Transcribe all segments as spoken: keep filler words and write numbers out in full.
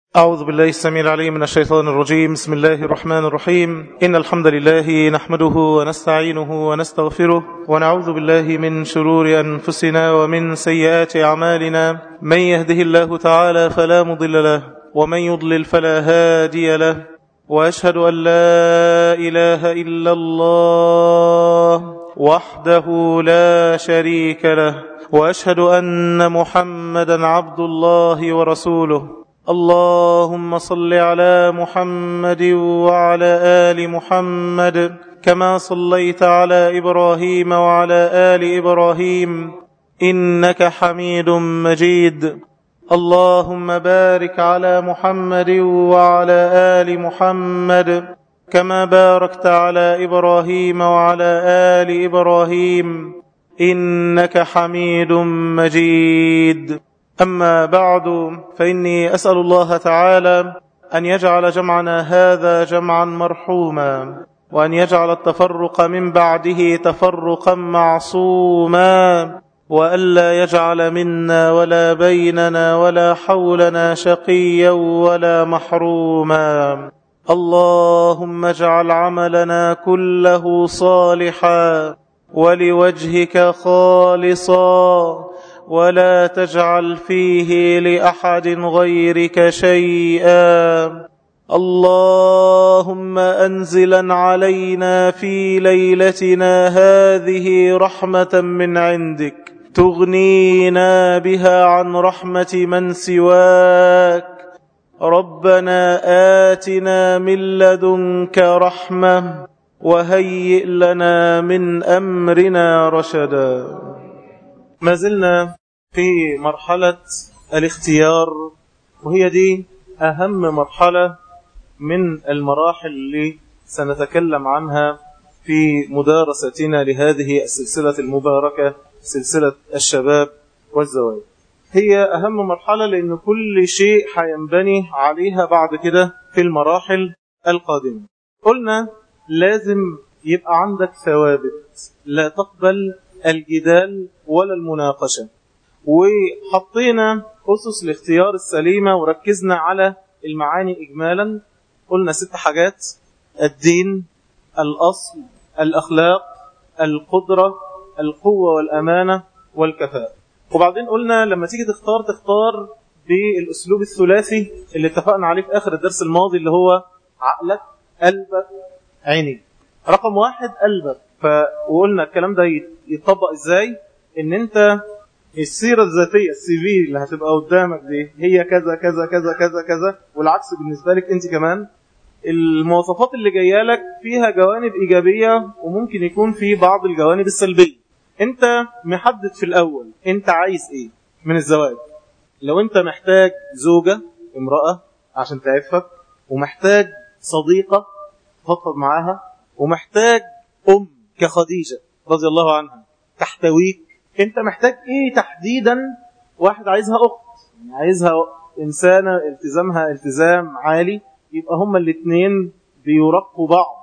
أعوذ بالله السميع العليم من الشيطان الرجيم. بسم الله الرحمن الرحيم. إن الحمد لله نحمده ونستعينه ونستغفره ونعوذ بالله من شرور أنفسنا ومن سيئات أعمالنا. من يهده الله تعالى فلا مضل له ومن يضلل فلا هادي له، وأشهد أن لا إله إلا الله وحده لا شريك له، وأشهد أن محمدا عبد الله ورسوله. اللهم صل على محمد وعلى آل محمد كما صليت على إبراهيم وعلى آل إبراهيم إنك حميد مجيد. اللهم بارك على محمد وعلى آل محمد كما باركت على إبراهيم وعلى آل إبراهيم إنك حميد مجيد. أما بعد، فإني أسأل الله تعالى أن يجعل جمعنا هذا جمعا مرحوما، وأن يجعل التفرق من بعده تفرقا معصوما، وألا يجعل منا ولا بيننا ولا حولنا شقيا ولا محروما. اللهم اجعل عملنا كله صالحا ولوجهك خالصا، ولا تجعل فيه لأحد غيرك شيئا. اللهم أنزلا علينا في ليلتنا هذه رحمة من عندك تغنينا بها عن رحمة من سواك. ربنا آتنا من لدنك رحمة وهيئ لنا من أمرنا رشدا. ما زلنا في مرحلة الاختيار، وهي دي أهم مرحلة من المراحل اللي سنتكلم عنها في مدارستنا لهذه السلسلة المباركة، سلسلة الشباب والزواج. هي أهم مرحلة لأن كل شيء حينبني عليها بعد كده في المراحل القادمة. قلنا لازم يبقى عندك ثوابت، لا تقبل الجدال ولا المناقشة، وحطينا أسس الاختيار السليمة وركزنا على المعاني إجمالا. قلنا ست حاجات: الدين، الأصل، الأخلاق، القدرة، القوة والأمانة، والكفاءة. وبعدين قلنا لما تيجي تختار تختار بالأسلوب الثلاثي اللي اتفقنا عليه في آخر الدرس الماضي، اللي هو عقلك، قلبك، عينيك. رقم واحد قلبك. فقلنا الكلام ده يتطبق ازاي؟ ان انت السيرة الذاتية، السي في اللي هتبقى قدامك دي هي كذا كذا كذا كذا كذا، والعكس بالنسبة لك انت كمان. المواصفات اللي جايه لك فيها جوانب إيجابية وممكن يكون في بعض الجوانب السلبية. انت محدد في الأول انت عايز ايه من الزواج. لو انت محتاج زوجة، امرأة عشان تعفك، ومحتاج صديقة تفضفض معاها، ومحتاج أم كخديجة رضي الله عنها تحتويك، انت محتاج ايه تحديدا؟ واحد عايزها أخت، عايزها إنسانة التزامها التزام عالي، يبقى هما الاثنين بيرقوا بعض.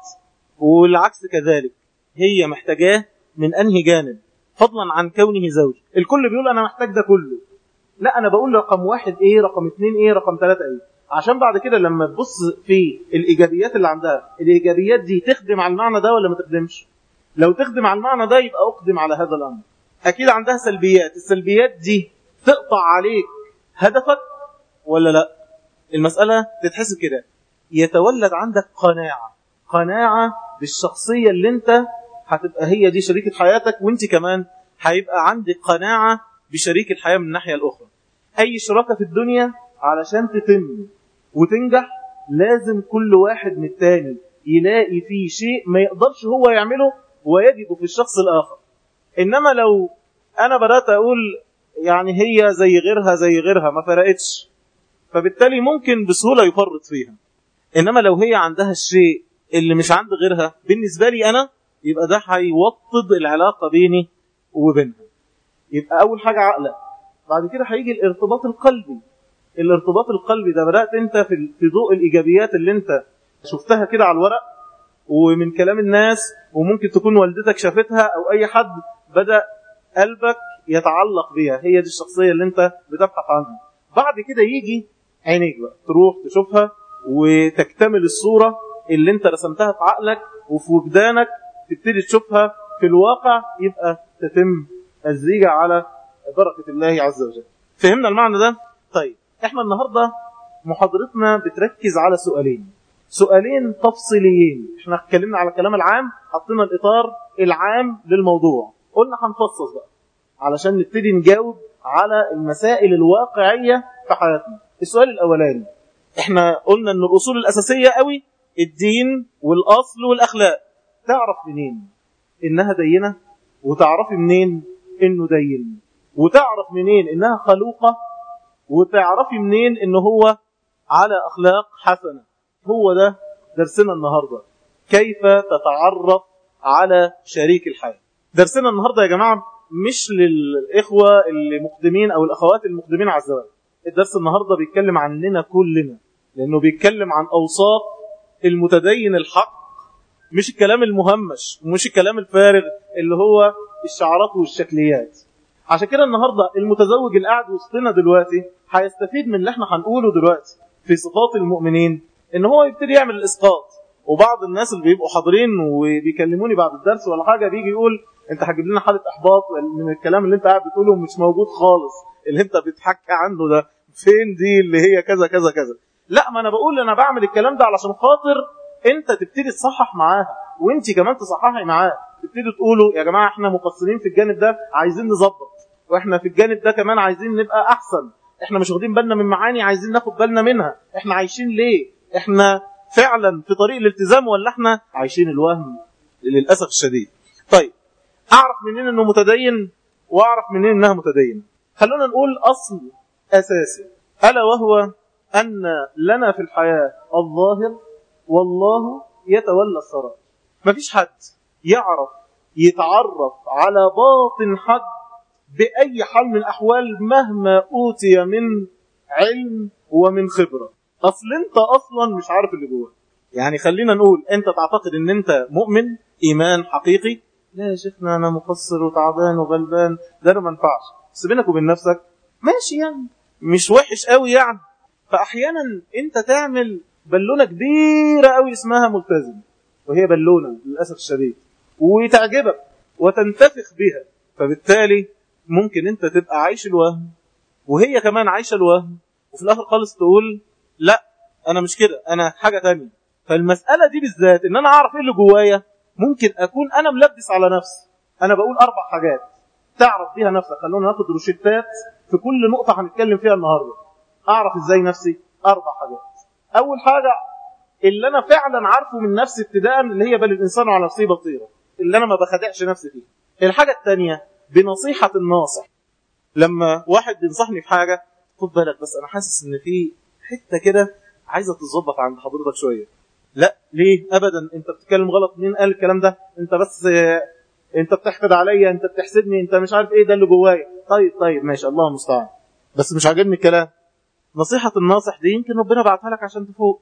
والعكس كذلك، هي محتاجاه من أنهي جانب فضلا عن كونه زوج. الكل بيقول أنا محتاج ده كله، لا أنا بقول رقم واحد ايه، رقم اثنين ايه، رقم ثلاثة ايه، عشان بعد كده لما تبص في الإيجابيات اللي عندها، الإيجابيات دي تخدم على المعنى ده ولا ما تخدمش؟ لو تخدم على المعنى ده يبقى أقدم على هذا الأمر. أكيد عندها سلبيات، السلبيات دي تقطع عليك هدفك ولا لا؟ المسألة تتحسب كده، يتولد عندك قناعة قناعة بالشخصية اللي انت هتبقى هي دي شريكة حياتك، وانت كمان هيبقى عندك قناعة بشريك الحياة من الناحية الأخرى. أي شراكة في الدنيا علشان تتم وتنجح لازم كل واحد من التاني يلاقي فيه شيء ما يقدرش هو يعمله ويجده في الشخص الآخر. إنما لو أنا بدأت أقول يعني هي زي غيرها زي غيرها ما فرقتش، فبالتالي ممكن بسهولة يفرط فيها. إنما لو هي عندها الشيء اللي مش عند غيرها بالنسبة لي أنا، يبقى ده هيوطد العلاقة بيني وبينها. يبقى أول حاجة عقلك، بعد كده هيجي الارتباط القلبي. الارتباط القلبي ده بدأت انت في ضوء الإيجابيات اللي انت شفتها كده على الورق ومن كلام الناس، وممكن تكون والدتك شافتها أو أي حد، بدأ قلبك يتعلق بيها، هي دي الشخصية اللي انت بتبحث عنها. بعد كده يجي عينيك بقى تروح تشوفها وتكتمل الصورة اللي انت رسمتها في عقلك وفي وجدانك، تبتدي تشوفها في الواقع، يبقى تتم الزيجة على بركة الله عز وجل. فهمنا المعنى ده؟ طيب احنا النهاردة محاضرتنا بتركز على سؤالين سؤالين تفصيليين. احنا اتكلمنا على الكلام العام، حطينا الإطار العام للموضوع، قلنا هنفصص بقى علشان نبتدي نجاوب على المسائل الواقعية في حياتنا. السؤال الأولاني، احنا قلنا ان الأصول الأساسية قوي الدين والأصل والأخلاق. تعرف منين إنها دينة؟ وتعرف منين إنه دين؟ وتعرف منين إنها خلوقة؟ وتعرف منين إنه هو على أخلاق حسنة؟ هو ده درسنا النهاردة، كيف تتعرف على شريك الحياة. درسنا النهاردة يا جماعة مش للإخوة اللي مقدمين أو الأخوات المقدمين على الزواج. الدرس النهاردة بيتكلم عننا كلنا، لأنه بيتكلم عن أوصاف المتدين الحق، مش الكلام المهمش ومش الكلام الفارغ اللي هو الشعارات والشكليات. عشان كده النهاردة المتزوج اللي قاعد وسطنا دلوقتي هيستفيد من اللي احنا هنقوله دلوقتي في صفات المؤمنين، ان هو يبتدي يعمل الاسقاط. وبعض الناس اللي بيبقوا حاضرين وبيكلموني بعد الدرس ولا حاجة بيجي يقول انت هتجيب لنا حالة احباط من الكلام اللي انت قاعد بتقوله، مش موجود خالص اللي انت بتحكي عنه ده، فين دي اللي هي كذا كذا كذا. لا، ما انا بقول انا بعمل الكلام ده علشان خاطر انت تبتدي تصحح معاها، وانت كمان تصححي معاه، تبتدي تقولوا يا جماعة احنا مقصرين في الجانب ده عايزين نظبط، واحنا في الجانب ده كمان عايزين نبقى احسن، احنا مش واخدين بالنا من معاني عايزين ناخد بالنا منها، احنا عايشين ليه؟ احنا فعلا في طريق الالتزام ولا احنا عايشين الوهم للأسف الشديد. طيب اعرف منين انه متدين واعرف منين انها متدينة؟ خلونا نقول اصل اساسي، الا وهو ان لنا في الحياة الظاهر والله يتولى السرائر. مفيش حد يعرف يتعرف على باطن حد بأي حال من الأحوال مهما أوتي من علم ومن خبرة. أصل أنت أصلا مش عارف اللي جوه. يعني خلينا نقول أنت تعتقد أن أنت مؤمن إيمان حقيقي، لا يا شيخنا أنا مقصر وتعبان وغلبان، ده أنا ما ينفعش. بس بينك وبين نفسك ماشي، يعني مش وحش قوي يعني. فأحيانا أنت تعمل بالونة كبيرة قوي اسمها ملتزم، وهي بالونة للأسف الشديد، وتعجبك وتنتفخ بها، فبالتالي ممكن انت تبقى عايش الوهم وهي كمان عايشة الوهم، وفي الآخر خالص تقول لا أنا مش كده، أنا حاجة تانية. فالمسألة دي بالذات إن أنا أعرف إيه اللي جوايا، ممكن أكون أنا ملبس على نفسي. أنا بقول أربع حاجات تعرف بيها نفسك. خلونا ناخد روشتات في كل نقطة هنتكلم فيها النهاردة. أعرف إزاي نفسي؟ أربع حاجات. أول حاجة اللي أنا فعلا عارفه من نفسي ابتداء، اللي هي بل الإنسان على نفسه بصيرة، اللي أنا ما بخدعش نفسي فيه. الحاجة الثانية بنصيحة الناصح. لما واحد بينصحني في حاجة، خد بالك بس أنا حاسس إن في حتة كده عايزة تتظبط عند حضرتك شوية. لا ليه؟ أبدا، أنت بتتكلم غلط. مين قال الكلام ده؟ أنت بس أنت بتحقد عليا، أنت بتحسدني، أنت مش عارف إيه ده اللي جوايا. طيب طيب ماشي، الله المستعان، بس مش عاجبني الكلام. نصيحة الناصح دي يمكن ربنا بعتها لك عشان تفوق.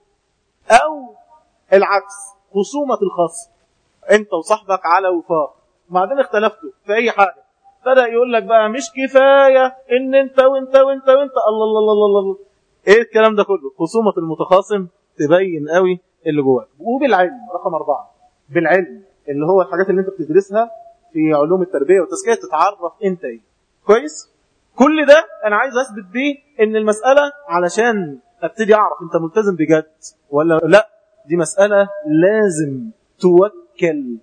أو العكس، خصومة الخصم، أنت وصاحبك على وفاق، بعدين اختلفتوا في أي حاجة، بدأ يقول لك بقى مش كفاية إن أنت وأنت وأنت وأنت الله الله الله الله الله. إيه الكلام ده كله؟ خصومة المتخاصم تبين قوي اللي جواك. وبالعلم، رقم أربعة، بالعلم اللي هو الحاجات اللي أنت بتدرسها في علوم التربية والتزكية، تتعرف أنت إيه. كويس؟ كل ده أنا عايز أثبت بيه إن المسألة علشان أبتدي أعرف أنت ملتزم بجد ولا لا، دي مسألة لازم توكل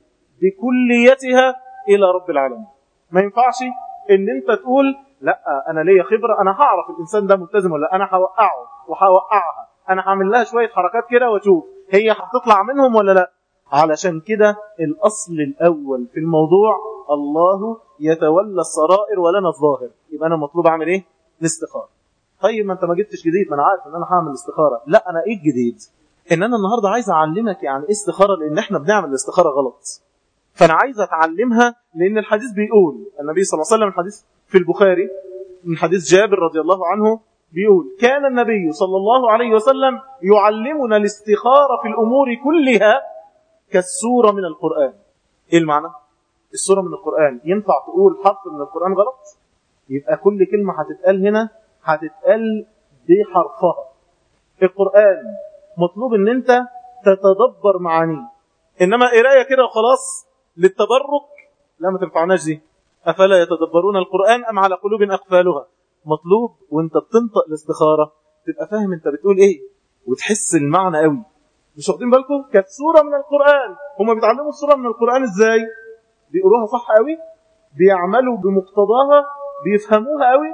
بكليتها إلى رب العالمين. ما ينفعش إن أنت تقول لا أنا ليا خبرة، أنا هعرف الإنسان ده ملتزم ولا أنا هوقعه وهوقعها، أنا هعمل لها شوية حركات كده وأشوف هي هتطلع منهم ولا لا. علشان كده الأصل الأول في الموضوع الله يتولى السرائر ولنا الظاهر. يبقى أنا مطلوب أعمل إيه؟ الاستخارة. طيب ما أنت ما جبتش جديد، ما أنا عارف إن أنا هعمل استخارة. لا، أنا إيه الجديد؟ إن أنا النهاردة عايز أعلمك يعني إيه استخارة، لأن إحنا بنعمل الاستخارة غلط. فأنا عايز أتعلمها، لأن الحديث بيقول، النبي صلى الله عليه وسلم، الحديث في البخاري من حديث جابر رضي الله عنه، بيقول كان النبي صلى الله عليه وسلم يعلمنا الاستخارة في الأمور كلها كالسورة من القرآن. إيه المعنى؟ السورة من القرآن ينفع تقول حرف من القرآن غلط؟ يبقى كل كلمة هتتقال هنا هتتقال بحرفها. القرآن مطلوب ان انت تتدبر معانيه، انما قرايه كده وخلاص للتبرك لا، ما تنفعناش دي. افلا يتدبرون القرآن ام على قلوب اقفالها. مطلوب وانت بتنطق الاستخارة تبقى فاهم انت بتقول ايه وتحس المعنى قوي. مش واخدين بالكم؟ كانت سورة من القرآن. هم بيتعلموا السورة من القرآن ازاي؟ بيقروها صح قوي، بيعملوا بمقتضاها، بيفهموها قوي.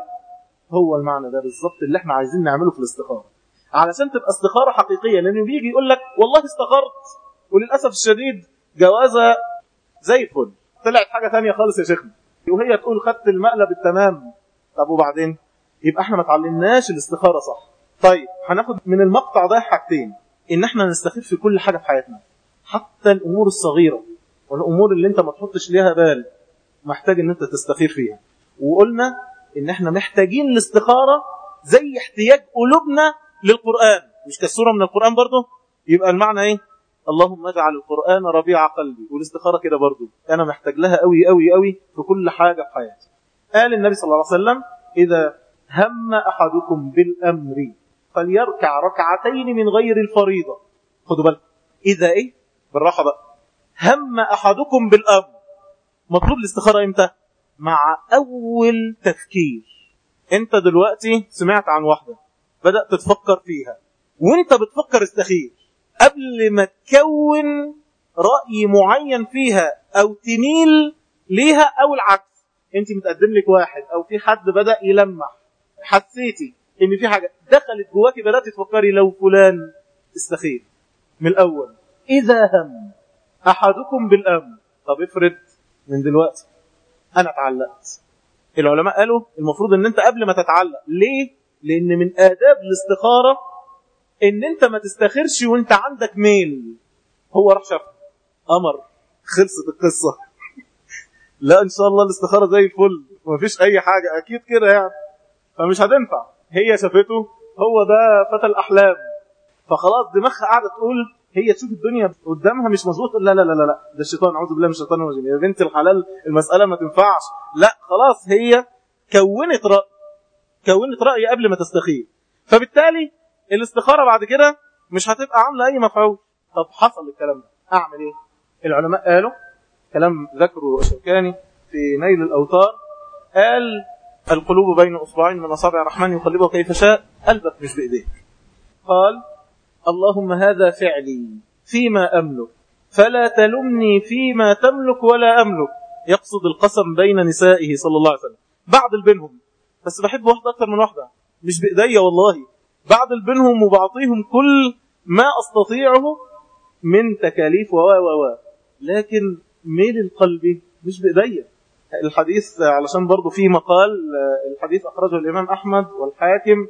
هو المعنى ده بالظبط اللي احنا عايزين نعمله في الاستخارة، علشان تبقى استخارة حقيقية. لانه بيجي يقول لك والله استخرت، وللأسف الشديد جوازة زي الفل طلعت حاجة تانية خالص يا شيخنا، وهي تقول خدت المقلب التمام. طب وبعدين؟ يبقى احنا ما تعلمناش الاستخارة صح. طيب هناخد من المقطع ده حاجتين، ان احنا نستخير في كل حاجة في حياتنا، حتى الامور الصغيرة والامور اللي انت ما تحطش ليها بال محتاج ان انت تستخير فيها. وقلنا ان احنا محتاجين الاستخارة زي احتياج قلوبنا للقرآن، مش كالسورة من القرآن برضو. يبقى المعنى ايه؟ اللهم اجعل القرآن ربيع قلبي. والاستخارة كده برضو انا محتاج لها قوي قوي قوي في كل حاجة في حياتي. قال النبي صلى الله عليه وسلم إذا هم أحدكم بالأمر فليركع ركعتين من غير الفريضة. خدوا بالك، إذا إيه؟ بالراحة بقى. هم أحدكم بالأمر، مطلوب الاستخارة إمتى؟ مع أول تفكير. أنت دلوقتي سمعت عن واحدة بدأت تفكر فيها، وأنت بتفكر استخير قبل ما تكون رأي معين فيها أو تميل ليها أو العكس. أنت متقدم لك واحد أو في حد بدأ يلمح، حسيتي إن في حاجة دخلت جواكي، بدأت تفكري لو فلان. استخير من الأول. إذا هم أحدكم بالأمر. طب افرض من دلوقتي أنا اتعلقت، العلماء قالوا المفروض ان انت قبل ما تتعلق. ليه؟ لان من آداب الاستخارة ان انت ما تستخيرش وانت عندك ميل. هو راح شاف أمر، خلصت القصة. لا ان شاء الله الاستخارة زي الفل ومفيش اي حاجة اكيد كده يعني، فمش هتنفع. هي شافته، هو ده فتى الاحلام، فخلاص دماغها قاعدة تقول، هي تشوف الدنيا قدامها مش مظبوط، لا لا لا لا لا ده الشيطان، اعوذ بالله من الشيطان الرجيم، يا بنت الحلال المسألة ما تنفعش. لا خلاص هي كونت رأي، كونت رأي قبل ما تستخير، فبالتالي الاستخارة بعد كده مش هتبقى عاملة اي مفعول. طب حصل الكلام ده اعمل ايه؟ العلماء قالوا كلام ذكره الشوكاني في نيل الأوتار، قال القلوب بين أصبعين من أصابع الرحمن يقلبها كيف شاء، قلبك مش بإيديك. قال اللهم هذا فعلي فيما أملك فلا تلمني فيما تملك ولا أملك. يقصد القسم بين نسائه صلى الله عليه وسلم، بعض بينهم، بس بحب واحدة أكثر من واحدة، مش بإيدي والله، بعض بينهم وبعطيهم كل ما أستطيعه من تكاليف و و لكن ميل القلب مش بإيدي. الحديث علشان برضو فيه مقال، الحديث أخرجه الإمام أحمد والحاكم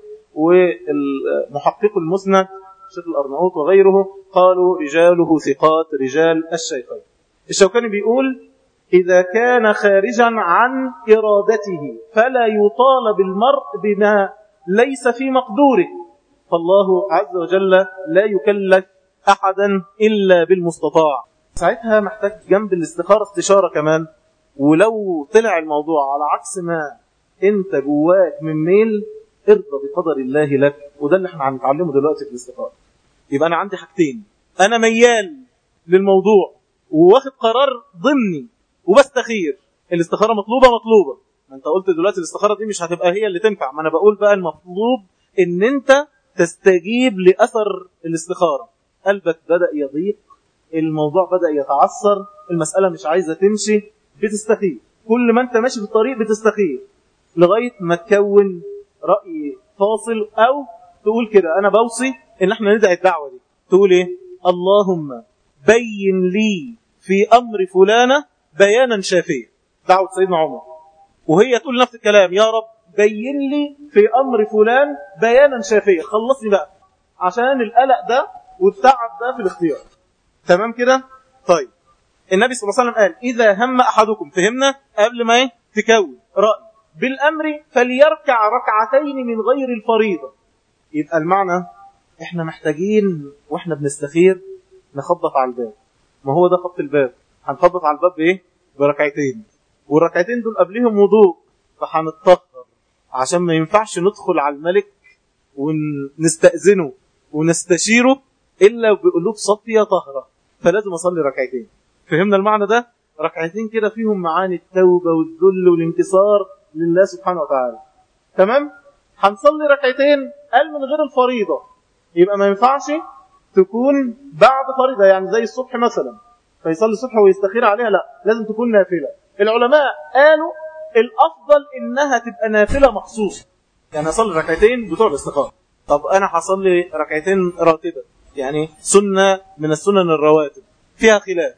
والمحقق المسند الشيخ الأرناؤوط وغيره، قالوا رجاله ثقات رجال الشيخين. الشوكاني بيقول إذا كان خارجا عن إرادته فلا يطالب المرء بما ليس في مقدوره، فالله عز وجل لا يكلف أحدا إلا بالمستطاع. ساعتها محتاج جنب الاستخارة استشارة كمان. ولو طلع الموضوع على عكس ما انت جواك من ميل، ارضى بقدر الله لك، وده اللي احنا هنتعلمه دلوقتي في الاستخارة. يبقى انا عندي حاجتين، انا ميال للموضوع وواخد قرار ضمني وبستخير. الاستخارة مطلوبة مطلوبة، ما انت قلت دلوقتي الاستخارة دي مش هتبقى هي اللي تنفع، ما انا بقول بقى المطلوب ان انت تستجيب لأثر الاستخارة. قلبك بدأ يضيق، الموضوع بدأ يتعثر، المسألة مش عايزة تمشي، بتستخير. كل ما انت ماشي في الطريق بتستخير لغاية ما تكون رأي فاصل، او تقول كده انا بوصي ان احنا ندعي الدعوة دي. تقول ايه؟ اللهم بين لي في امر فلانة بيانا شافيا، دعوة سيدنا عمر. وهي تقول نفس الكلام، يا رب بين لي في امر فلان بيانا شافيا، خلصني بقى عشان القلق ده والتعب ده في الاختيار. تمام كده؟ طيب النبي صلى الله عليه وسلم قال إذا هم أحدكم، فهمنا قبل ما ايه تكون رأي بالأمر فليركع ركعتين من غير الفريضة. يبقى المعنى احنا محتاجين واحنا بنستخير نخبط على الباب. ما هو ده خط الباب، هنخبط على الباب بايه؟ بركعتين، والركعتين دول قبلهم وضوء، فهنتطهر عشان ما ينفعش ندخل على الملك ونستأذنه ونستشيره إلا بقلوب صفية طهرة، فلازم أصلي ركعتين. فهمنا المعنى ده؟ ركعتين كده فيهم معاني التوبة والذل والانتصار لله سبحانه وتعالى. تمام؟ هنصلي ركعتين قال من غير الفريضة، يبقى ما ينفعش تكون بعد فريضة، يعني زي الصبح مثلا فيصلي الصبح ويستخير عليها، لا، لازم تكون نافلة. العلماء قالوا الأفضل إنها تبقى نافلة مخصوصة، يعني أصلي ركعتين بتوع الاستخارة. طب أنا هصلي ركعتين راتبة، يعني سنة من السنن الرواتب، فيها خلاف،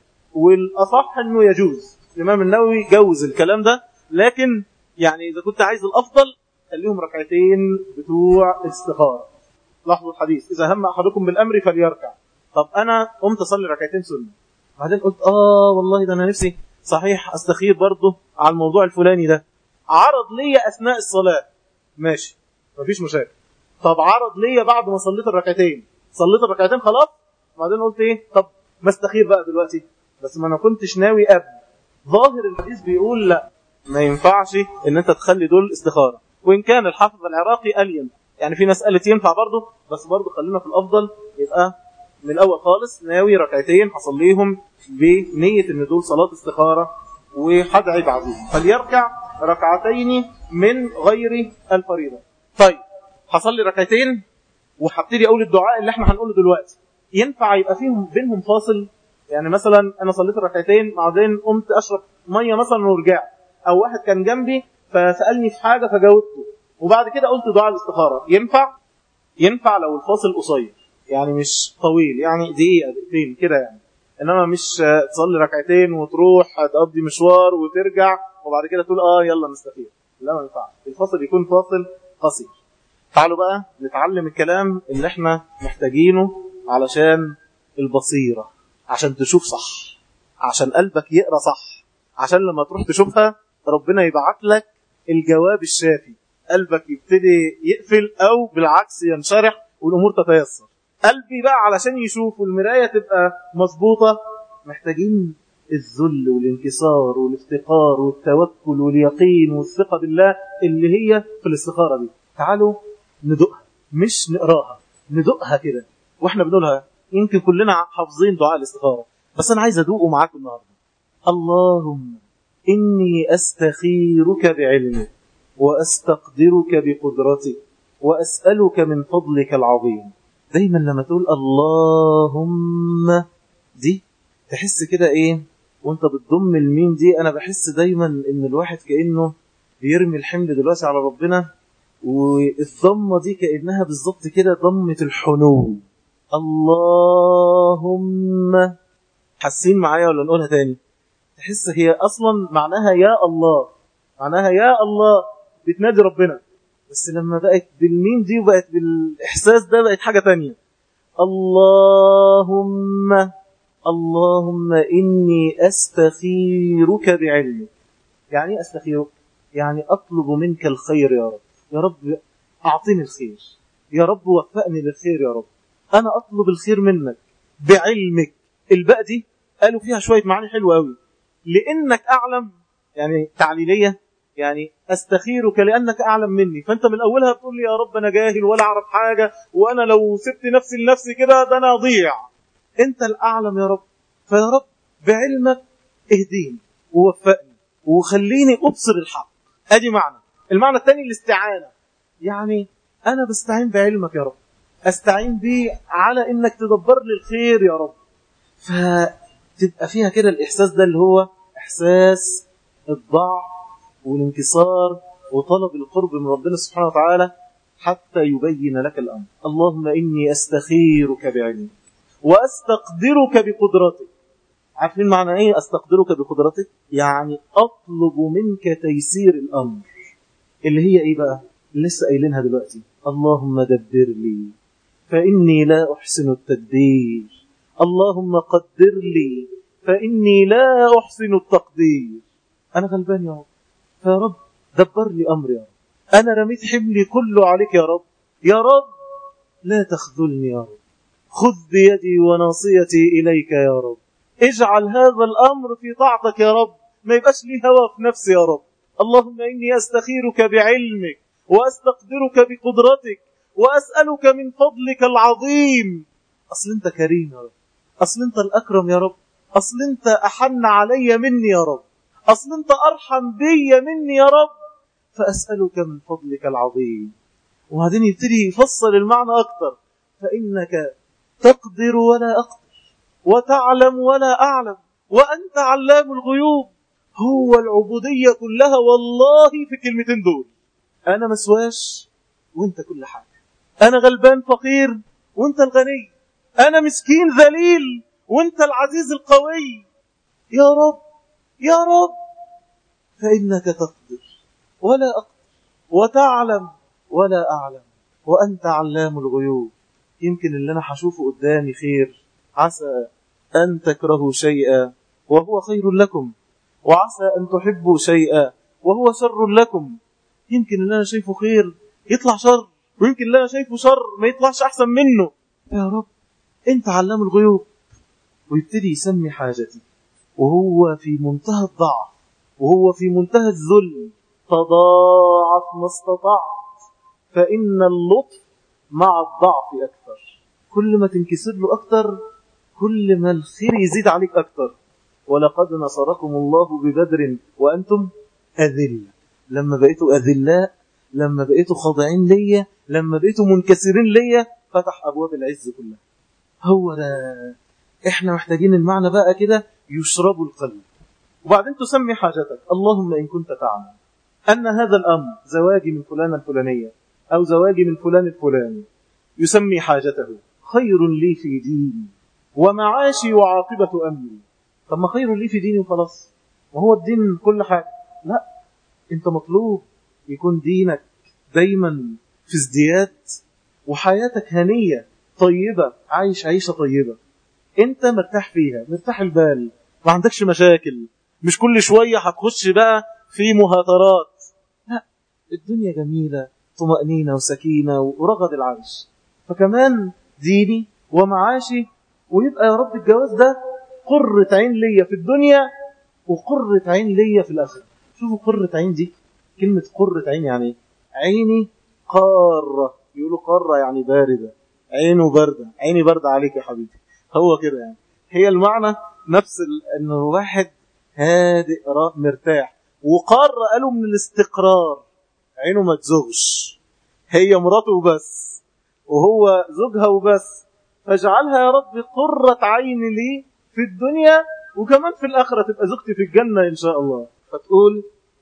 والأصح أنه يجوز. الإمام النووي جوز الكلام ده، لكن يعني إذا كنت عايز الأفضل خليهم ركعتين بتوع استخارة. لاحظوا الحديث، إذا هم أحدكم بالأمر فليركع. طب أنا قمت أصلي ركعتين سنة، بعدين قلت آه والله ده أنا نفسي صحيح أستخير برضه على الموضوع الفلاني ده، عرض لي أثناء الصلاة، ماشي مفيش مشاكل. طب عرض لي بعد ما صليت الركعتين، صليت الركعتين خلاص، بعدين قلت إيه، طب ما استخير بقى دلوقتي، بس ما أنا كنتش ناوي قبل. ظاهر الحديث بيقول لا، ما ينفعش إن أنت تخلي دول استخارة، وإن كان الحافظ العراقي قال ينفع، يعني في ناس قالت ينفع برضه، بس برضه خلينا في الأفضل يبقى من الأول خالص ناوي ركعتين هصليهم بنية إن دول صلاة استخارة وهدعي بعدين، فليركع ركعتين من غير الفريضة. طيب هصلي ركعتين وهبتدي أقول الدعاء اللي احنا هنقوله دلوقتي، ينفع يبقى فيهم بينهم فاصل؟ يعني مثلا أنا صليت الركعتين بعدين قمت أشرب مية مثلا ورجعت، أو واحد كان جنبي فسألني في حاجة فجاوبته، وبعد كده قلت دعاء الاستخارة، ينفع؟ ينفع لو الفاصل قصير، يعني مش طويل، يعني دقيقة دقيقتين كده يعني، إنما مش تصلي ركعتين وتروح تقضي مشوار وترجع وبعد كده تقول آه يلا نستخير، لا ما ينفعش، الفاصل يكون فاصل قصير. تعالوا بقى نتعلم الكلام اللي احنا محتاجينه علشان البصيرة، عشان تشوف صح، عشان قلبك يقرأ صح، عشان لما تروح تشوفها ربنا يبعت لك الجواب الشافي، قلبك يبتدي يقفل أو بالعكس ينشرح والأمور تتيسر. قلبي بقى علشان يشوف والمراية تبقى مظبوطة محتاجين الذل والانكسار والافتقار والتوكل واليقين والثقة بالله اللي هي في الاستخارة دي. تعالوا ندقها، مش نقراها، ندقها كده واحنا بنقولها. يمكن كلنا حافظين دعاء الاستخارة، بس أنا عايز أدوقه معاكم النهاردة. اللهم إني أستخيرك بعلمك وأستقدرك بقدرتك وأسألك من فضلك العظيم. دايما لما تقول اللهم دي تحس كده إيه وانت بتضم الميم دي، أنا بحس دايما إن الواحد كأنه بيرمي الحمل دلوقتي على ربنا، والضمة دي كأنها بالضبط كده ضمة الحنو. اللهم، حاسين معايا ولا نقولها تاني؟ تحس هي أصلا معناها يا الله، معناها يا الله بتنادي ربنا، بس لما بقت بالميم دي وبقت بالإحساس ده بقت حاجة تانية. اللهم اللهم إني أستخيرك بعلمك. يعني أستخيرك يعني أطلب منك الخير يا رب، يا رب أعطيني الخير، يا رب وفقني للخير، يا رب أنا أطلب الخير منك بعلمك. الباء دي قالوا فيها شوية معاني حلوة قوي، لأنك أعلم، يعني تعليلية، يعني أستخيرك لأنك أعلم مني، فأنت من أولها بتقول لي يا رب أنا جاهل ولا أعرف حاجة، وأنا لو سبت نفسي لنفسي كده ده أنا أضيع، أنت الأعلم يا رب، فيا رب بعلمك اهديني ووفقني وخليني أبصر الحق. أدي معنى. المعنى الثاني الاستعانة، يعني أنا بستعين بعلمك يا رب، أستعين بيه على إنك تدبر لي الخير يا رب، فتبقى فيها كده الإحساس ده اللي هو إحساس الضعف والانكسار وطلب القرب من ربنا سبحانه وتعالى حتى يبين لك الأمر. اللهم إني أستخيرك بعلمك وأستقدرك بقدرتك. عارفين معنى إيه أستقدرك بقدرتك؟ يعني أطلب منك تيسير الأمر، اللي هي إيه بقى؟ لسه قايلينها دلوقتي. اللهم دبر لي فإني لا أحسن التدبير، اللهم قدر لي فإني لا أحسن التقدير. أنا غلبان يا رب، فيا رب دبر لي أمري يا رب، أنا رميت حملي كله عليك يا رب، يا رب لا تخذلني يا رب، خذ بيدي وناصيتي إليك يا رب، اجعل هذا الأمر في طاعتك يا رب، ما يبقاش لي هوى في نفسي يا رب. اللهم إني أستخيرك بعلمك وأستقدرك بقدرتك وأسألك من فضلك العظيم. أصل أنت كريم يا رب، أصل أنت الأكرم يا رب، أصل أنت أحن علي مني يا رب، أصل أنت أرحم بي مني يا رب، فأسألك من فضلك العظيم. وبعدين يبتدي يفصل المعنى أكتر، فإنك تقدر ولا أقدر، وتعلم ولا أعلم، وأنت علام الغيوب. هو العبودية كلها والله في كلمتين دول. أنا مسواش وأنت كل حاجة، أنا غلبان فقير وأنت الغني، أنا مسكين ذليل وأنت العزيز القوي. يا رب يا رب، فإنك تقدر ولا أقدر، وتعلم ولا أعلم، وأنت علام الغيوب. يمكن اللي أنا هشوفه قدامي خير، عسى أن تكرهوا شيئا وهو خير لكم، وعسى أن تحبوا شيئا وهو شر لكم. يمكن اللي أنا شايفه خير يطلع شر، ويمكن اللي أنا شايفه شر ما يطلعش أحسن منه. يا رب أنت علام الغيوب. ويبتدي يسمي حاجتي وهو في منتهى الضعف، وهو في منتهى الذل. تضاعف ما استطعت، فإن اللطف مع الضعف أكثر. كل ما تنكسر له أكثر كل ما الخير يزيد عليك أكثر. ولقد نصركم الله ببدر وأنتم أذل. لما بقيتوا أذلاء، لما بقيتوا خاضعين ليا، لما بقيتوا منكسرين ليا، فتح أبواب العز كلها. هو ده إحنا محتاجين المعنى بقى كده يشرب القلب. وبعدين تسمي حاجتك. اللهم إن كنت تعلم أن هذا الأمر زواجي من فلان الفلانية أو زواجي من فلان الفلاني، يسمي حاجته خير لي في ديني ومعاشي وعاقبة أمري. طب ما خير لي في ديني وخلاص، وهو الدين كل حاجة؟ لا، انت مطلوب يكون دينك دايما في ازدياد، وحياتك هنية طيبة، عايش عيشة طيبة انت مرتاح فيها، مرتاح البال، ما عندكش مشاكل، مش كل شوية هتخش بقى في مهاترات. لا، الدنيا جميلة، طمأنينة وسكينة ورغد العيش. فكمان ديني ومعاشي، ويبقى يا رب الجواز ده قرة عين ليا في الدنيا وقرة عين ليا في الآخرة. شوفوا قرة عين دي، كلمة قرة عين يعني عيني قارة، يقولوا قارة يعني باردة، عينه باردة، عيني باردة عليك يا حبيبي. هو كده يعني، هي المعنى نفس انه واحد هادئ مرتاح. وقارة قالوا من الاستقرار، عينه ما تزغش، هي مراته وبس وهو زوجها وبس. فاجعلها يا رب قرة عين لي في الدنيا، وكمان في الآخرة تبقى زوجتي في الجنة إن شاء الله. فتقول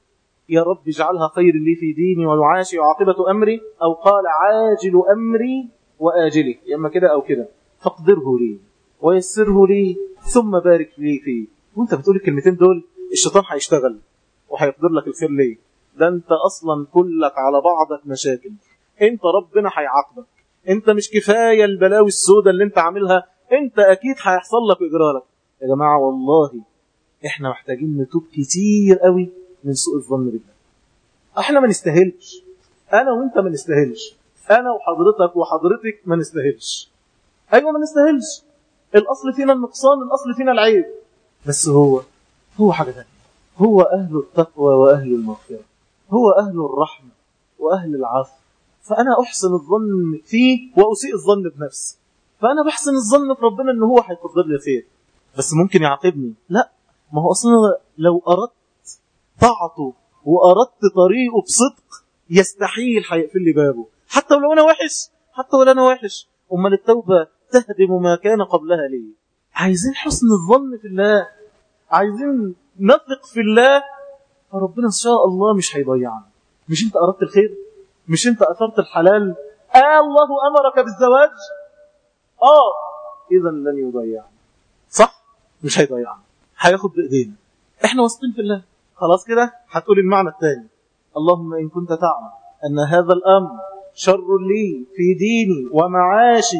يا رب اجعلها خير لي في ديني ومعاشي وعاقبة أمري، أو قال عاجل أمري وآجله، يا كده أو كده، فاقدره لي ويسره لي ثم بارك لي فيه. وانت بتقول الكلمتين دول الشيطان هيشتغل وهيقدر لك الخير ليه؟ ده انت أصلا كلك على بعضك مشاكل، انت ربنا هيعاقبك، انت مش كفاية البلاوي السوداء اللي انت عاملها، انت أكيد هيحصل لك إجرارك. يا جماعة والله احنا محتاجين نتوب كتير قوي من سوء الظن بالله. احنا ما نستاهلش، انا وانت ما نستاهلش، انا وحضرتك وحضرتك ما نستاهلش. ايوه ما نستاهلش، الاصل فينا النقصان، الاصل فينا العيب، بس هو هو حاجة ثانية. هو اهل التقوى واهل المغفرة، هو اهل الرحمة واهل العفو. فانا احسن الظن فيه واسيء الظن بنفسي. فانا بحسن الظن في ربنا ان هو هيقدر لي خير، بس ممكن يعاقبني. لا، ما هو اصلا لو اردت طاعته واردت طريقه بصدق يستحيل هيقفل لي بابه، حتى ولو انا وحش، حتى ولو انا وحش. امال التوبه تهدم ما كان قبلها ليه؟ عايزين حسن الظن في الله، عايزين نثق في الله، فربنا ان شاء الله مش هيضيعنا. مش انت اردت الخير؟ مش انت اثرت الحلال؟ آه الله امرك بالزواج، اه اذا لن يضيعنا، صح؟ مش هيضيعنا، هياخد بايدينا. احنا واثقين في الله. خلاص كده هتقول المعنى الثاني. اللهم إن كنت تعلم أن هذا الأمر شر لي في ديني ومعاشي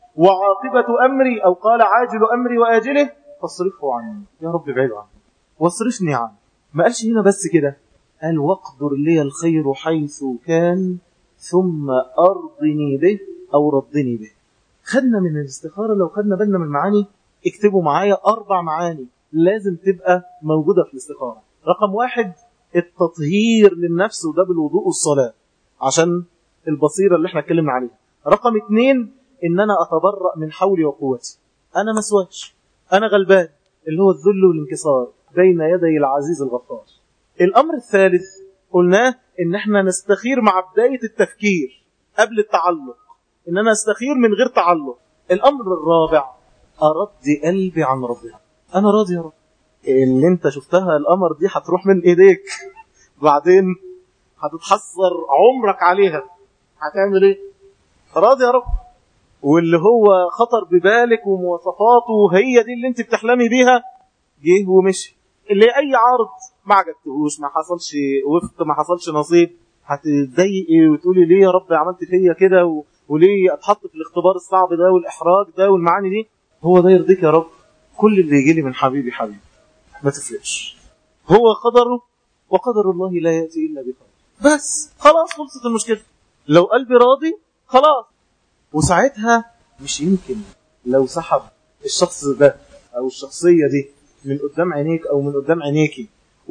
وعاقبة أمري، أو قال عاجل أمري وآجله، فاصرفه عني. يا رب ابعده عني واصرفني عنه. ما قالش هنا بس كده، قال واقدر لي الخير حيث كان ثم أرضني به أو رضني به. خدنا من الاستخارة، لو خدنا بالنا من المعاني، اكتبوا معايا أربع معاني لازم تبقى موجودة في الاستخارة. رقم واحد التطهير للنفس، وده بالوضوء والصلاة عشان البصيرة اللي احنا اتكلمنا عليها. رقم اتنين ان انا اتبرأ من حولي وقوتي، انا مسواش، انا غلبان، اللي هو الذل والانكسار بين يدي العزيز الغفار. الامر الثالث قلناه ان احنا نستخير مع بداية التفكير قبل التعلق، ان انا استخير من غير تعلق. الامر الرابع ارضي قلبي عن ربها، انا راضي يا رب، اللي انت شفتها الامر دي هتروح من ايديك بعدين هتتحسر عمرك عليها، هتعمل ايه؟ راضي يا رب. واللي هو خطر ببالك ومواصفاته هي دي اللي انت بتحلمي بيها جه ومشي، اللي اي عرض ما عجبتهوش، ما حصلش وفق، ما حصلش نصيب، هتتضايقي وتقولي ليه يا رب عملت فيا كده و... وليه اتحط في الاختبار الصعب ده والاحراج ده والمعاني دي. هو ده يرضيك يا رب؟ كل اللي يجي لي من حبيبي حبيبي ما تفرقش، هو قدره وقدر الله لا يأتي إلا بخير، بس خلاص خلصت المشكلة. لو قلبي راضي خلاص. وساعتها مش يمكن لو سحب الشخص ده أو الشخصية دي من قدام عينيك أو من قدام عينيكي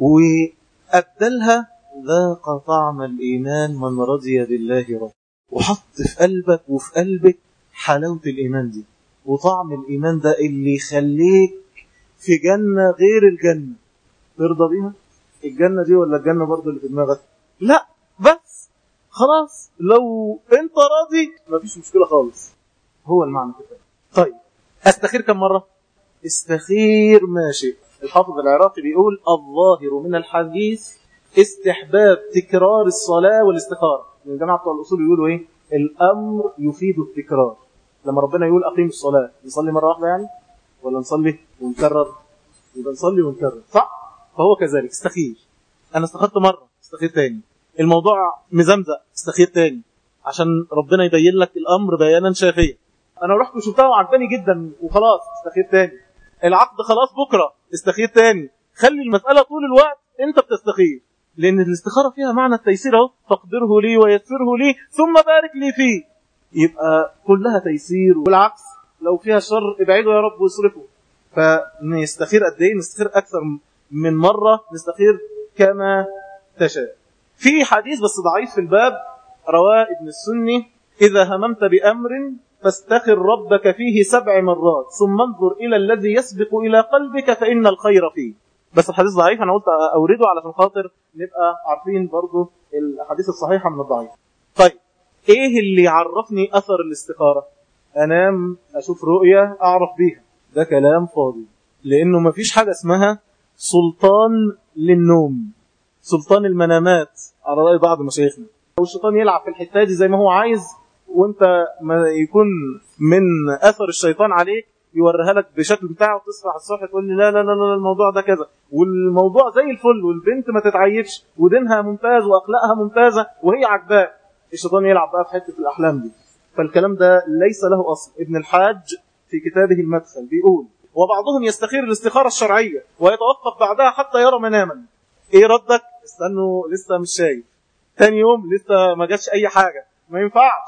وأبدلها، ذاق طعم الإيمان من رضي بالله رب، وحط في قلبك وفي قلبك حلاوة الإيمان دي وطعم الإيمان ده اللي يخليك في جنة غير الجنة. ترضى بيها الجنة دي ولا الجنة برضو اللي في دماغك؟ لا، بس خلاص لو انت راضي مفيش مشكلة خالص. هو المعنى كده. طيب استخير كم مرة؟ استخير ماشي. الحافظ العراقي بيقول الظاهر من الحديث استحباب تكرار الصلاة والاستخارة. من الجماعة بتوع الأصول يقولوا ايه؟ الأمر يفيد التكرار. لما ربنا يقول أقيم الصلاة نصلي مرة واحدة يعني؟ ولا نصلي ونكرر؟ يبقى نصلي ونكرر، صح؟ فهو كذلك. استخير، أنا استخرت مرة استخير تاني، الموضوع مزمزق استخير تاني، عشان ربنا يبين لك الأمر بيانا شافيا. أنا رحت وشفتها وعجباني جدا وخلاص استخير تاني. العقد خلاص بكرة استخير تاني. خلي المسألة طول الوقت أنت بتستخير، لأن الاستخارة فيها معنى التيسير اهو، تقدره لي ويسره لي ثم بارك لي فيه، يبقى كلها تيسير. والعكس لو فيها شر ابعده يا رب واصرفه. فنستخير قد ايه؟ نستخير أكثر من مرة، نستخير كما تشاء. في حديث بس ضعيف في الباب رواه ابن السني: إذا هممت بأمر فاستخر ربك فيه سبع مرات ثم انظر إلى الذي يسبق إلى قلبك فإن الخير فيه. بس الحديث ضعيف، أنا قلت أورده علشان خاطر نبقى عارفين برضو الحديث الصحيحة من الضعيف. طيب إيه اللي يعرفني أثر الاستخارة؟ أنام أشوف رؤية أعرف بيها، ده كلام فاضي، لأنه ما فيش حاجة اسمها سلطان للنوم، سلطان المنامات على رأي بعض مشايخنا. والشيطان يلعب في الحتة دي زي ما هو عايز، وانت ما يكون من أثر الشيطان عليك يوريها لك بشكل بتاعه، وتصبح الصبح تقول لي لا لا لا لا الموضوع ده كذا، والموضوع زي الفل، والبنت ما تتعيبش ودينها ممتاز وأخلاقها ممتازة وهي عجباه. الشيطان يلعب بقى في حتة الأحلام دي. فالكلام ده ليس له أصل. ابن الحاج في كتابه المدخل بيقول: وبعضهم يستخير الاستخارة الشرعية ويتوقف بعدها حتى يرى مناما. ايه ردك؟ استنوا لسه مش شايف، تاني يوم لسه ما جاتش اي حاجة، ما ينفعش.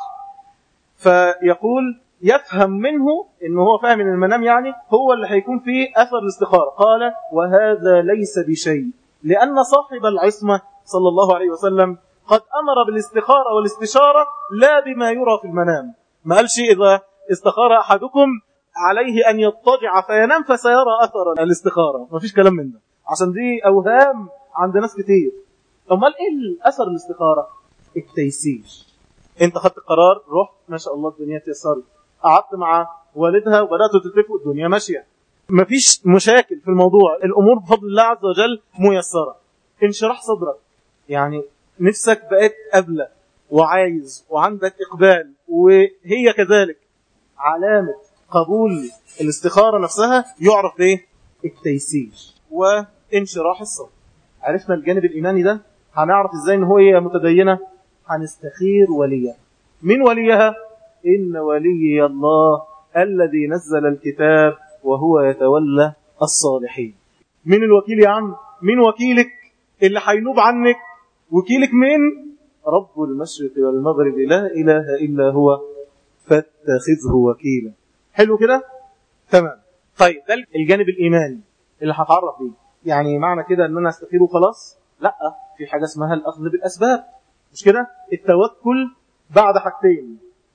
فيقول يفهم منه انه هو فاهم ان المنام يعني هو اللي هيكون فيه اثر الاستخارة. قال: وهذا ليس بشيء، لان صاحب العصمة صلى الله عليه وسلم قد امر بالاستخارة والاستشارة لا بما يرى في المنام. ما قالش اذا استخار احدكم عليه أن يضطجع فينام فسيرى أثر الاستخارة، ما فيش كلام من ده، عشان دي أوهام عند ناس كتير. أمال إيه الأثر الاستخارة؟ التيسير. أنت خدت قرار، رحت ما شاء الله الدنيا تيسرت، قعدت مع والدها وبدأتوا تتفقوا، الدنيا ماشية، ما فيش مشاكل في الموضوع، الأمور بفضل الله عز وجل ميسرة. انشرح صدرك، يعني نفسك بقيت قبلة وعايز وعندك إقبال، وهي كذلك. علامة قبول الاستخارة نفسها يعرف ايه؟ التيسير وانشراح الصدر. عرفنا الجانب الإيماني ده، هنعرف ازاي ان هو هي متدينة. هنستخير وليها. من وليها؟ إن ولي الله الذي نزل الكتاب وهو يتولى الصالحين. من الوكيل يا عم؟ من وكيلك اللي هينوب عنك؟ وكيلك من رب المشرق والمغرب لا إله إلا هو فاتخذه وكيلا. حلو كده؟ تمام. طيب ده الجانب الإيماني اللي هتعرف بيه. يعني معنى كده ان انا استخير وخلاص؟ لا، في حاجة اسمها الأخذ بالأسباب، مش كده؟ التوكل بعد حاجتين: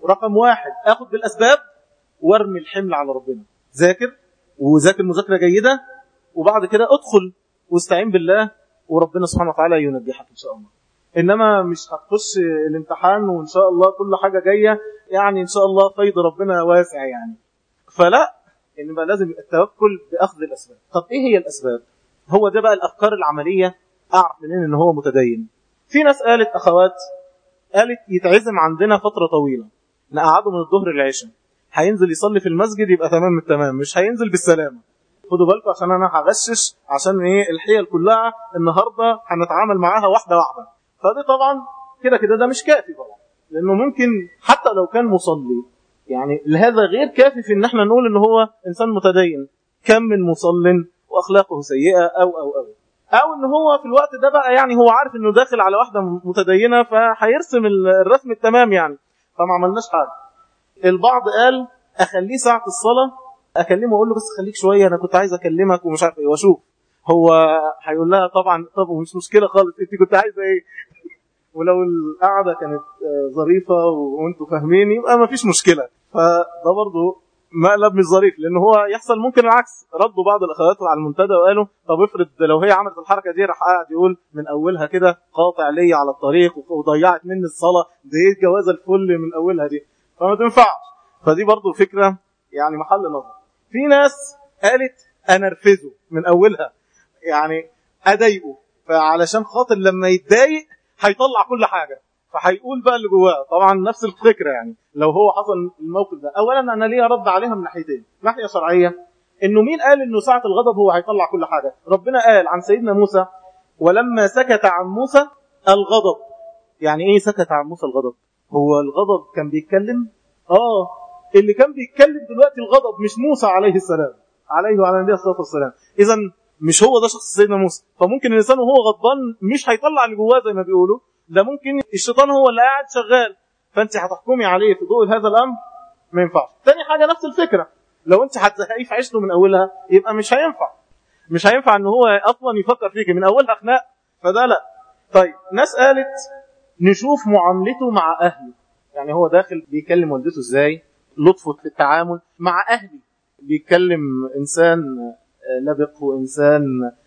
رقم واحد اخد بالاسباب وارمي الحمل على ربنا. ذاكر وذاكر مذاكره جيده، وبعد كده ادخل واستعين بالله وربنا سبحانه وتعالى ينجحك ان شاء الله. انما مش هتخش الامتحان وان شاء الله كل حاجه جايه يعني ان شاء الله فيض ربنا واسع يعني. فلا، انما لازم التوكل باخذ الاسباب. طب ايه هي الاسباب؟ هو ده بقى الافكار العمليه اعرف منين ان هو متدين. في ناس قالت اخوات قالت يتعزم عندنا فتره طويله، نقعده من الظهر للعشاء، هينزل يصلي في المسجد يبقى تمام التمام، مش هينزل بالسلامه. خدوا بالكم عشان انا هغشش، عشان ايه الحيل كلها النهارده هنتعامل معاها واحده واحده. فده طبعا كده كده ده مش كافي طبعا، لانه ممكن حتى لو كان مصلي يعني هذا غير كافي في ان احنا نقول ان هو انسان متدين. كم من مصل واخلاقه سيئه او او او او ان هو في الوقت ده بقى يعني هو عارف انه داخل على واحده متدينه فهيرسم الرسم التمام يعني، فما عملناش حاجه. البعض قال اخليه ساعه الصلاه اكلمه اقول له بس خليك شويه انا كنت عايز اكلمك ومش عارف ايه، واشوف هو هيقول لها طبعا طب ومش مشكله خالص انت كنت عايزه ايه. ولو القعده كانت ظريفه وانتوا فاهمين يبقى ما فيش مشكله. فده برضه مقلب مش ظريف، لان هو يحصل ممكن العكس. ردوا بعض الاخوات على المنتدى وقالوا طب افرض لو هي عملت الحركه دي راح قاعد يقول من اولها كده قاطع لي على الطريق وضيعت مني الصلاه، دي ايه جوازه الفل من اولها دي، فما تنفعش. فدي برضه فكره يعني محل نظر. في ناس قالت انرفزه من اولها يعني اضايقه، فعلشان خاطر لما يتضايق هيطلع كل حاجه فهيقول بقى اللي جواه. طبعا نفس الفكره يعني لو هو حصل الموقف ده. اولا انا ليه رد عليها من ناحيتين، ناحيه شرعيه انه مين قال انه ساعه الغضب هو هيطلع كل حاجه؟ ربنا قال عن سيدنا موسى ولما سكت عن موسى الغضب. يعني ايه سكت عن موسى الغضب؟ هو الغضب كان بيتكلم؟ اه اللي كان بيتكلم دلوقتي الغضب مش موسى عليه السلام عليه وعلى النبي الصلاه والسلام. اذا مش هو ده شخص سيدنا موسى. فممكن الانسان وهو غضبان مش هيطلع اللي جواه زي ما بيقولوا، ده ممكن الشيطان هو اللي قاعد شغال، فانت هتحكمي عليه في ضوء هذا الامر ما ينفعش. تاني حاجه نفس الفكره، لو انت هتزهقيه في عيشته من اولها يبقى مش هينفع مش هينفع ان هو اصلا يفكر فيك من اولها خناق، فده لا. طيب ناس قالت نشوف معاملته مع اهله، يعني هو داخل بيكلم والدته ازاي، لطفه في التعامل مع اهله، بيتكلم انسان لبق وانسان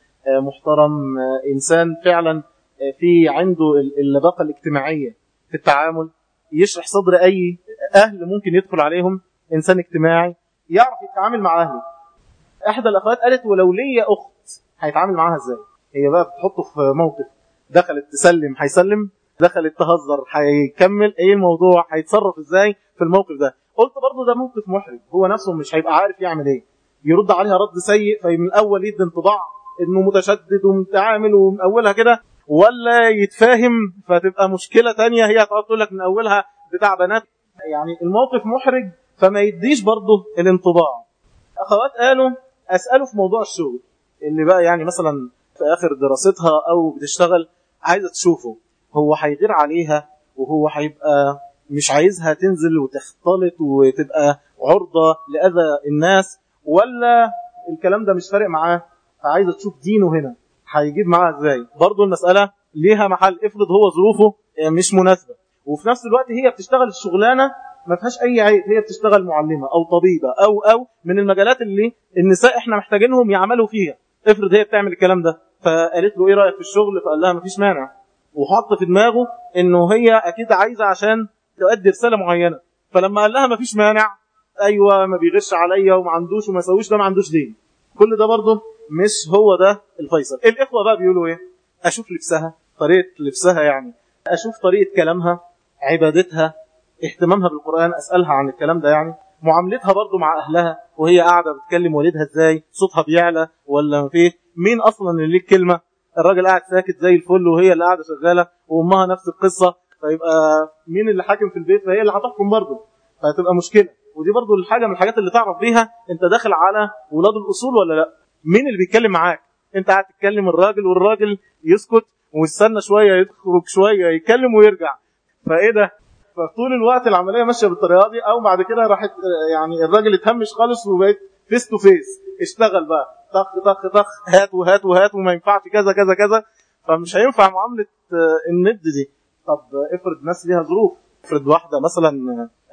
محترم، انسان فعلا في عنده اللباقه الاجتماعيه في التعامل، يشرح صدر اي اهل ممكن يدخل عليهم، انسان اجتماعي يعرف يتعامل مع اهله. احدى الاخوات قالت ولو ليا اخت هيتعامل معاها ازاي؟ هي بقى بتحطه في موقف، دخلت تسلم هيسلم، دخلت تهزر هيكمل، ايه الموضوع هيتصرف ازاي في الموقف ده؟ قلت برضه ده موقف محرج، هو نفسه مش هيبقى عارف يعمل ايه، يرد عليها رد سيء فمن الاول يدي انطباع انه متشدد ومتعامل ومن اولها كده، ولا يتفاهم فتبقى مشكله تانية هي هتقعد تقول لك من اولها بتاع بنات. يعني الموقف محرج فما يديش برضه الانطباع. اخوات قالوا اساله في موضوع الشغل اللي بقى يعني مثلا في اخر دراستها او بتشتغل عايزه تشوفه، هو هيغير عليها وهو هيبقى مش عايزها تنزل وتختلط وتبقى عرضه لاذى الناس، ولا الكلام ده مش فارق معاه فعايزه تشوف دينه هنا هيجيب معاها ازاي؟ برضه المساله ليها محل. افرض هو ظروفه مش مناسبه وفي نفس الوقت هي بتشتغل الشغلانه ما فيهاش اي عيب، هي بتشتغل معلمه او طبيبه او او من المجالات اللي النساء احنا محتاجينهم يعملوا فيها، افرض هي بتعمل الكلام ده، فقالت له ايه رايك في الشغل؟ فقال لها مفيش مانع، وحط في دماغه انه هي اكيد عايزه عشان تؤدي رساله معينه، فلما قال لها مفيش مانع ايوه ما بيغش عليا وما عندوش وما يسويش، ده ما عندوش دين. كل ده برضه مش هو ده الفيصل. الاخوه بقى بيقولوا ايه؟ اشوف لبسها، طريقه لبسها يعني، اشوف طريقه كلامها، عبادتها، اهتمامها بالقران، اسالها عن الكلام ده يعني، معاملتها برضه مع اهلها وهي قاعده بتكلم والدها ازاي، صوتها بيعلى ولا ما فيه، مين اصلا اللي ليه كلمه، الراجل قاعد ساكت زي الفل وهي اللي قاعده شغاله وامها نفس القصه، فيبقى مين اللي حاكم في البيت؟ فهي اللي هتحكم برضه، فهتبقى مشكله. ودي برضه الحاجه من الحاجات اللي تعرف بيها انت داخل على ولاد الاصول ولا لا. مين اللي بيتكلم معاك؟ انت قاعد تتكلم الراجل والراجل يسكت ويستنى شويه يخرج شويه يتكلم ويرجع، فايه ده؟ فطول الوقت العمليه ماشيه بالطريقه دي، او بعد كده راحت يعني الراجل اتهمش خالص وبقيت فيس تو فيس، اشتغل بقى طخ طخ طخ هات وهات وهات وما ينفعش كذا كذا كذا، فمش هينفع معامله الند دي. طب افرض ناس ليها ظروف، افرض واحده مثلا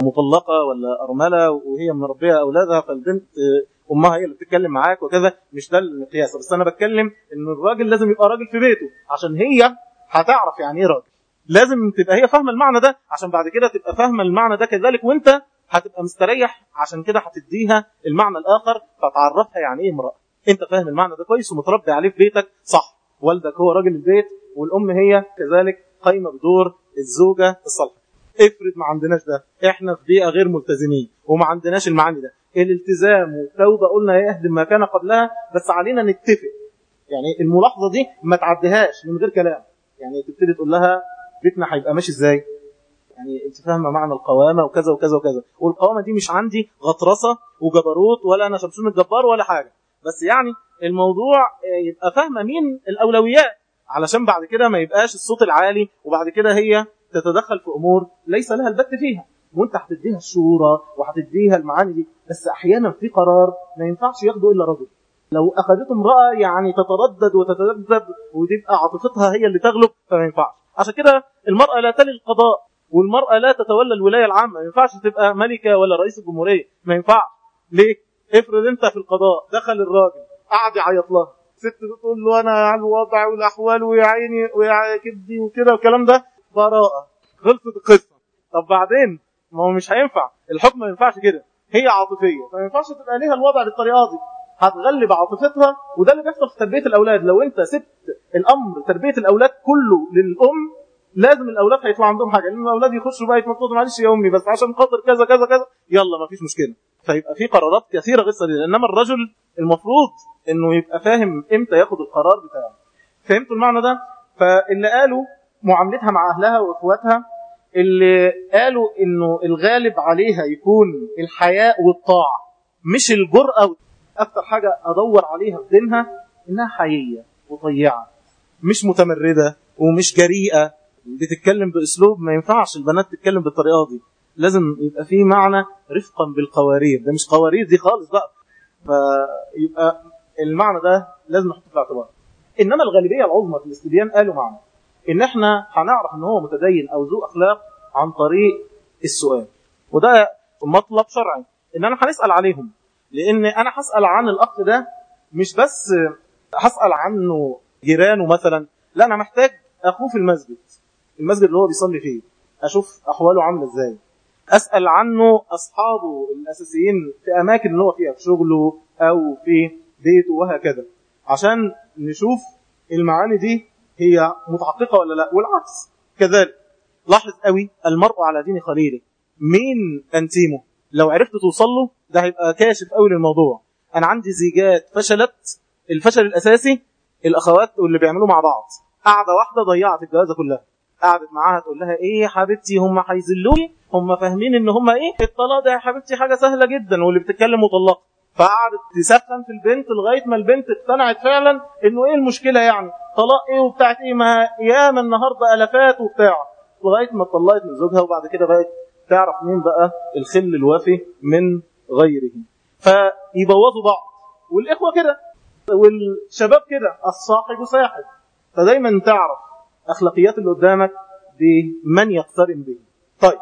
مطلقة ولا أرملة وهي مربية أولادها، فالبنت أمها هي اللي بتتكلم معاك وكذا، مش ده المقياس. بس أنا بتكلم إن الراجل لازم يبقى راجل في بيته، عشان هي هتعرف يعني إيه راجل. لازم تبقى هي فاهمة المعنى ده، عشان بعد كده تبقى فاهمة المعنى ده كذلك، وانت هتبقى مستريح، عشان كده هتديها المعنى الآخر فتعرفها يعني إيه امرأة. انت فاهم المعنى ده كويس ومتربي عليه في بيتك صح، والدك هو راجل البيت والأم هي كذلك قايمة بدور الزوجة الصالحة. افرض ما عندناش ده، احنا في بيئة غير ملتزمين وما عندناش المعاني ده. الالتزام والتوبة قلنا يهدم ما كان قبلها، بس علينا نتفق. يعني الملاحظة دي ما تعديهاش من غير كلام، يعني تبتدي تقول لها بيتنا هيبقى ماشي ازاي، يعني انت فاهمه معنى القوامه وكذا وكذا وكذا. والقوامه دي مش عندي غطرسه وجبروت ولا انا شمسون الجبار ولا حاجه، بس يعني الموضوع يبقى فاهمه مين الاولويات، علشان بعد كده ما يبقاش الصوت العالي وبعد كده هي تتدخل في امور ليس لها البت فيها. وانت هتديها الشورى وهتديها المعاني دي، بس احيانا في قرار ما ينفعش ياخده الا رجل. لو اخذته امراه يعني تتردد وتتذبذب وتبقى عاطفتها هي اللي تغلب، فما ينفعش. عشان كده المرأة لا تلي القضاء، والمرأة لا تتولى الولاية العامة. ما ينفعش تبقى ملكة ولا رئيس الجمهورية، ما ينفعش. ليه؟ افرض انت في القضاء، دخل الراجل قعد يعيط لها، ست تقول له انا على الوضع والاحوال ويا عيني ويا كبدي وكده والكلام ده، براءة، خلصت القصة. طب بعدين ما هو مش هينفع، الحكم ما ينفعش كده، هي عاطفية، فما ينفعش تبقى ليها الوضع بالطريقة دي، هتغلب عاطفتها. وده اللي بيحصل في تربية الأولاد. لو انت سبت الأمر تربية الأولاد كله للأم، لازم الأولاد هيطلع عندهم حاجة، لأن الأولاد يخشوا بقى يتمططوا، معلش يا أمي بس عشان خاطر كذا كذا كذا، يلا ما فيش مشكلة. فيبقى في قرارات كثيرة غير سليمة. إنما الرجل المفروض إنه يبقى فاهم إمتى ياخد القرار بتاعه. فهمتوا المعنى ده؟ فاللي قالوا معاملتها مع أهلها وإخواتها، اللي قالوا إنه الغالب عليها يكون الحياء والطاعة مش الجرأة. أكتر حاجة أدور عليها في دينها إنها حيية وطيعة، مش متمردة ومش جريئة بتتكلم بأسلوب. ما ينفعش البنات تتكلم بالطريقة دي، لازم يبقى فيه معنى رفقا بالقوارير. ده مش قوارير دي خالص بقى، فيبقى المعنى ده لازم نحطه في الاعتبار. إنما الغالبية العظمى في الاستبيان قالوا معنى إن احنا هنعرف إن هو متدين أو ذو أخلاق عن طريق السؤال، وده مطلب شرعي إن أنا هنسأل عليهم. لأن أنا هسأل عن الأخ ده مش بس هسأل عنه جيرانه مثلا، لا، أنا محتاج أخوه في المسجد، المسجد اللي هو بيصلي فيه، أشوف أحواله عاملة إزاي. أسأل عنه أصحابه الأساسيين في أماكن اللي هو فيها، في شغله أو في بيته وهكذا، عشان نشوف المعاني دي هي متحققة ولا لا. والعكس كذلك. لاحظ قوي المرء على دين خليله. مين أنتيمه؟ لو عرفت توصل له ده هيبقى كاشف قوي للموضوع. أنا عندي زيجات فشلت، الفشل الأساسي الأخوات واللي بيعملوا مع بعض. قاعدة واحدة ضيعت الجوازة كلها. قعدت معاها تقول لها ايه يا حبيبتي، هم هيذلوني، هم فاهمين ان هم ايه الطلاق ده يا حبيبتي حاجة سهلة جدا، واللي بتتكلم مطلقة. فقعدت تسخن في البنت لغاية ما البنت اقتنعت فعلا انه ايه المشكلة، يعني طلاق ايه وبتاعت ايه، ما ياما النهاردة الافات وبتاع، لغاية ما اتطلقت من زوجها. وبعد كده بقت تعرف مين بقى الخل الوافي من غيره، فيبوظوا بعض. والاخوة كده والشباب كده، الصاحب ساحب. فدايما تعرف أخلاقيات اللي قدامك بمن يقترن به. طيب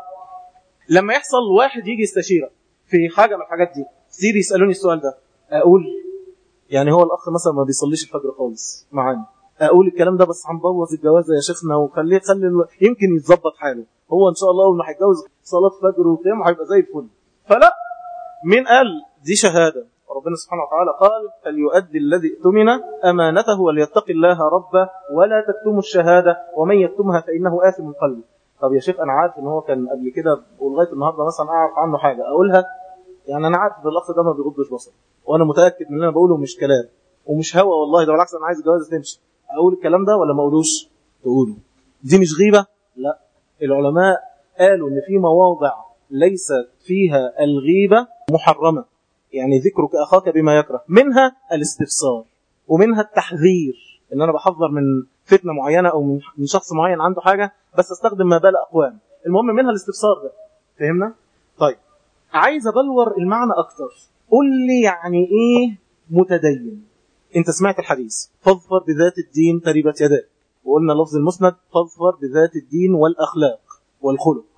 لما يحصل واحد يجي يستشيرك في حاجة من الحاجات دي، كتير يسألوني السؤال ده، أقول يعني هو الأخ مثلا ما بيصليش الفجر خالص معانا، أقول الكلام ده بس هنبوظ الجوازة يا شيخنا وخليه خلي الو... يمكن يتظبط حاله، هو إن شاء الله لما هيتجوز صلاة فجر وقيام هيبقى زي الفل. فلا، مين قال دي شهادة؟ ربنا سبحانه وتعالى قال فليؤدي الذي اؤتمن أمانته وليتق الله ربه ولا تكتموا الشهادة ومن يكتمها فإنه آثم قلبه. طب يا شيخ أنا عارف إن هو كان قبل كده ولغاية النهاردة مثلا أعرف عنه حاجة أقولها، يعني أنا عارف إن الأخ ده ما بيغضش بصر، وأنا متأكد إن أنا بقوله مش كلام ومش هوى والله، ده بالعكس أنا عايز الجوازة تمشي. أقول الكلام ده ولا ما أقولوش؟ تقوله. دي مش غيبة؟ لا، العلماء قالوا إن في مواضع ليست فيها الغيبة محرمة، يعني ذكرك أخاك بما يكره، منها الاستفسار ومنها التحذير، إن أنا بحذر من فتنة معينة أو من شخص معين عنده حاجة بس أستخدم ما بال أقوام، المهم منها الاستفسار ده. فهمنا؟ طيب عايز أبلور المعنى أكتر. قل لي يعني إيه متدين؟ أنت سمعت الحديث فاظفر بذات الدين تربت يداك، وقلنا لفظ المسند فاظفر بذات الدين والأخلاق والخلق،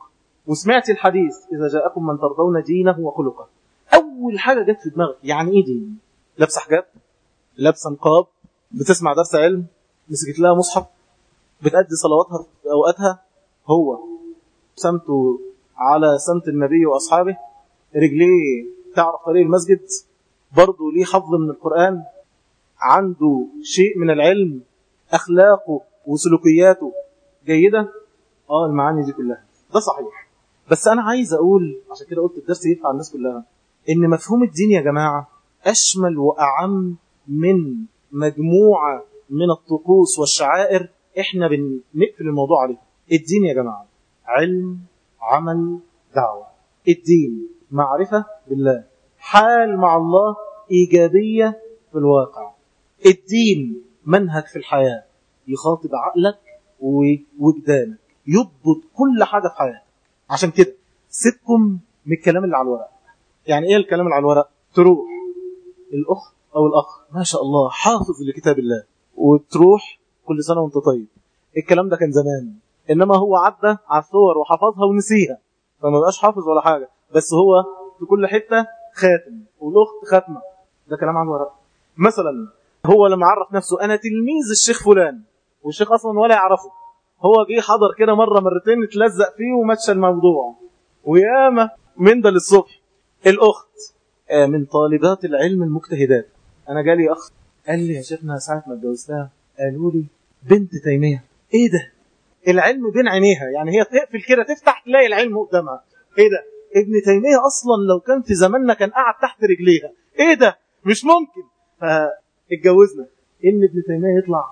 وسمعت الحديث إذا جاءكم من ترضون دينه وخلقه، أول حاجة جت في دماغك يعني إيه دين؟ لابسة حجاب، لابسة نقاب، بتسمع درس علم، مسكت لها مصحف، بتأدي صلواتها في أوقاتها، هو سمته على سمت النبي وأصحابه، رجليه تعرف طريق المسجد، برضه ليه حظ من القرآن، عنده شيء من العلم، أخلاقه وسلوكياته جيدة. آه المعاني دي كلها ده صحيح. بس أنا عايز أقول، عشان كده قلت الدرس ينفع الناس كلها، إن مفهوم الدين يا جماعة أشمل وأعم من مجموعة من الطقوس والشعائر إحنا بنقفل الموضوع عليه. الدين يا جماعة علم، عمل، دعوة. الدين معرفة بالله، حال مع الله إيجابية في الواقع. الدين منهج في الحياة يخاطب عقلك ووجدانك، يضبط كل حاجة في حياتك. عشان كده سيبكم من الكلام اللي على الورق. يعني ايه الكلام اللي على الورق؟ تروح الأخت أو الأخ ما شاء الله حافظ لكتاب الله، وتروح كل سنة وانت طيب. الكلام ده كان زمان، إنما هو عدى على الصور وحفظها ونسيها، فما بقاش حافظ ولا حاجة، بس هو في كل حتة خاتم والأخت خاتمة. ده كلام على الورق. مثلا هو لما عرف نفسه أنا تلميذ الشيخ فلان، والشيخ أصلا ولا يعرفه، هو جه حضر كده مرة مرتين اتلزق فيه ومشى الموضوع، وياما من ده للصبح. الأخت من طالبات العلم المجتهدات. أنا جالي أخ قال لي يا شيخنا ساعة ما اتجوزتها قالوا لي بنت تيمية. إيه ده؟ العلم بين عينيها، يعني هي تقفل كده تفتح تلاقي العلم قدامها. إيه ده؟ ابن تيمية أصلا لو كان في زماننا كان قاعد تحت رجليها. إيه ده؟ مش ممكن. فاتجوزنا إن ابن تيمية يطلع.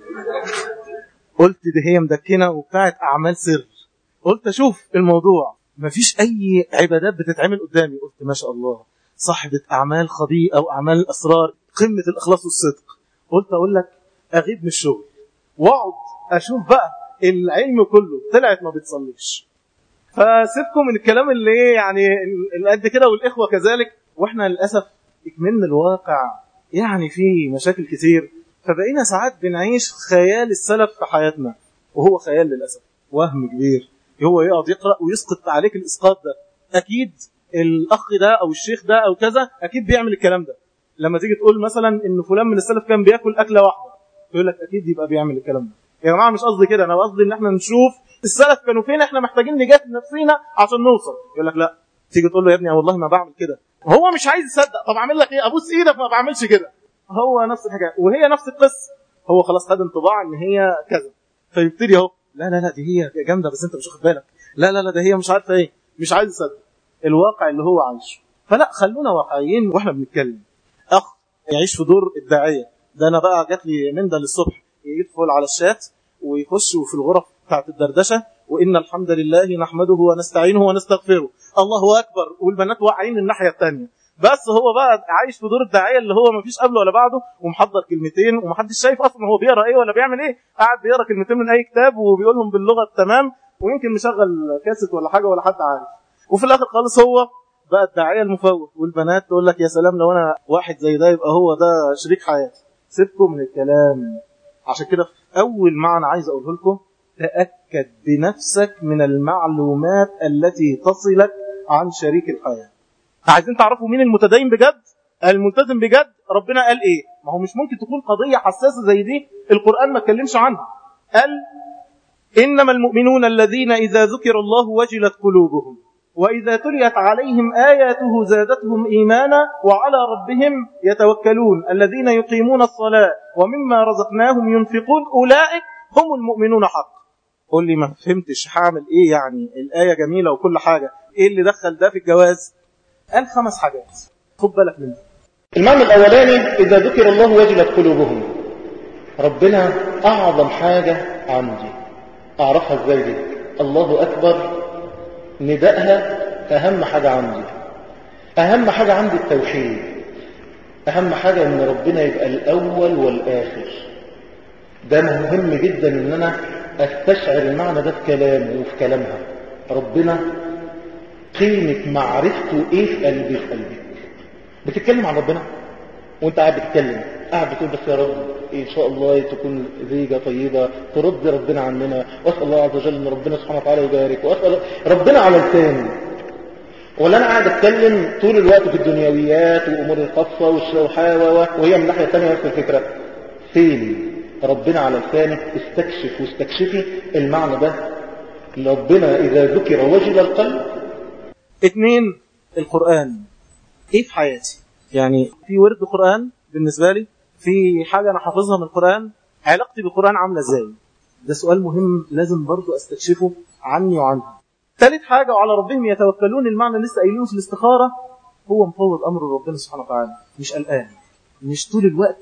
قلت ده هي مدكنة وبتاعت أعمال سر. قلت أشوف الموضوع مفيش أي عبادات بتتعمل قدامي. قلت ما شاء الله صاحبة أعمال خبيئة أو أعمال أسرار، قمة الإخلاص والصدق. قلت أقول لك أغيب من الشغل وأقعد أشوف بقى العلم كله، طلعت ما بتصليش. فسيبكم من الكلام اللي ايه يعني اللي قد كده، والإخوة كذلك. وإحنا للأسف إكملنا الواقع يعني فيه مشاكل كتير، فبقينا ساعات بنعيش خيال السلف في حياتنا، وهو خيال للأسف وهم كبير. هو يقعد يقرأ ويسقط عليك الإسقاط ده. أكيد الأخ ده أو الشيخ ده أو كذا أكيد بيعمل الكلام ده. لما تيجي تقول مثلا إن فلان من السلف كان بيأكل أكلة واحدة، يقول لك أكيد يبقى بيعمل الكلام ده. يا جماعة مش قصدي كده، أنا قصدي إن احنا نشوف السلف كانوا فين، احنا محتاجين نجاهد نفسينا عشان نوصل. يقول لك لا، تيجي تقول له يا ابني والله ما بعمل كده، هو مش عايز يصدق. طب أعمل لك إيه؟ أبوس إيدك ما بعملش كده. هو نفس الحاجة وهي نفس القصة. هو خلاص خد انطباع إن هي كذا، فيبتدي اهو لا لا لا دي هي جامدة بس أنت مش واخد بالك، لا لا لا ده هي مش عارفة إيه، مش عايز يصدق الواقع اللي هو عايشه. فلا، خلونا واقعيين واحنا بنتكلم. أخ يعيش في دور الداعية ده، أنا بقى جات لي من ده للصبح يدخل على الشات ويخش في الغرف بتاعت الدردشة، وإن الحمد لله نحمده ونستعينه ونستغفره، الله أكبر، والبنات واقعين الناحية الثانية. بس هو بقى عايش في دور الداعية اللي هو ما فيش قبله ولا بعده، ومحضر كلمتين ومحدش شايف أصلا هو بيقرأ إيه ولا بيعمل إيه. قاعد بيقرأ كلمتين من أي كتاب وبيقولهم باللغة التمام، ويمكن مشغل كاسيت ولا حاجة ولا حد عارف. وفي الآخر خالص هو بقى الداعية المفوق، والبنات تقول لك يا سلام لو أنا واحد زي ده يبقى هو ده شريك حياتي. سيبكم من الكلام. عشان كده أول معنى عايز أقوله لكم، تأكد بنفسك من المعلومات التي تصلك عن شريك الحياة. عايزين تعرفوا مين المتدين بجد، الملتزم بجد؟ ربنا قال إيه؟ ما هو مش ممكن تكون قضية حساسة زي دي القرآن ما اتكلمش عنها. قال إنما المؤمنون الذين إذا ذكر الله وجلت قلوبهم وإذا تليت عليهم آياته زادتهم إيمانا وعلى ربهم يتوكلون الذين يقيمون الصلاة ومما رزقناهم ينفقون أولئك هم المؤمنون حق. قول لي ما فهمتش هعمل إيه يعني؟ الآية جميلة وكل حاجة، إيه اللي دخل ده في الجواز؟ قال خمس حاجات خد بالك منها. المعنى الأولاني إذا ذكر الله وجلت قلوبهم. ربنا أعظم حاجة عندي، أعرفها إزاي دي؟ الله أكبر ندائها أهم حاجة عندي. أهم حاجة عندي التوحيد. أهم حاجة إن ربنا يبقى الأول والآخر. ده مهم جدا إن أنا أستشعر المعنى ده في كلامه وفي كلامها. ربنا قيمة معرفته إيه في قلبي في قلبك. بتتكلم عن ربنا وانت قاعد بتتكلم قاعد بتقول بس يا رب إن شاء الله تكون زيجة طيبة ترضي ربنا عننا، وأسأل الله عز وجل أن ربنا سبحانه وتعالى يبارك، وأسأل ربنا على لساني، ولا أنا قاعد أتكلم طول الوقت في الدنيويات وأمور الخاصة والشوحاوة وهي من ناحية ثانية نفس الفكرة. فين ربنا على لسانك؟ استكشف واستكشفي المعنى ده. ربنا إذا ذكر وجل القلب. اتنين، القرآن ايه في حياتي؟ يعني في ورد قرآن بالنسبة لي، في حاجة أنا حافظها من القرآن، علاقتي بالقرآن عاملة ازاي؟ ده سؤال مهم لازم برضو استكشفه عني وعنها. ثالث حاجة، وعلى ربهم يتوكلون، المعنى اللي لسه قايلينه في الاستخارة، هو مفوض أمر ربنا سبحانه وتعالى، مش قلقان، مش طول الوقت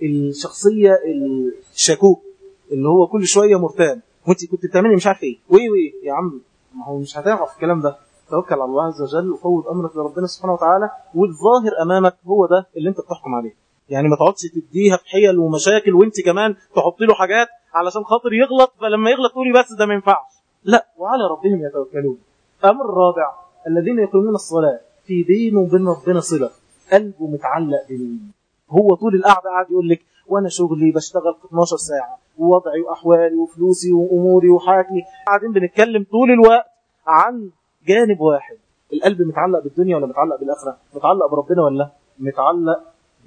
الشخصية الشكوك اللي هو كل شوية مرتاب، وانت كنت بتعملي مش عارف ايه وايه وايه يا عم، ما هو مش هتعرف الكلام ده. توكل على الله عز وجل وفوض أمرك لربنا سبحانه وتعالى، والظاهر أمامك هو ده اللي انت بتحكم عليه. يعني ما تقعدش تديها في حيل ومشاكل وانت كمان تحط له حاجات علشان خاطر يغلط، فلما يغلط تقولي بس ده ما ينفعش. لا، وعلى ربهم يتوكلون. أمر رابع، الذين يقيمون الصلاة، في بينه وبين ربنا صلة، قلبه متعلق بمين؟ هو طول القعدة قاعد يقول لك وانا شغلي بشتغل اتناشر ساعة ووضعي واحوالي وفلوسي واموري وحاجتي، قاعدين بنتكلم طول الوقت عن جانب واحد. القلب متعلق بالدنيا ولا متعلق بالآخرة؟ متعلق بربنا ولا متعلق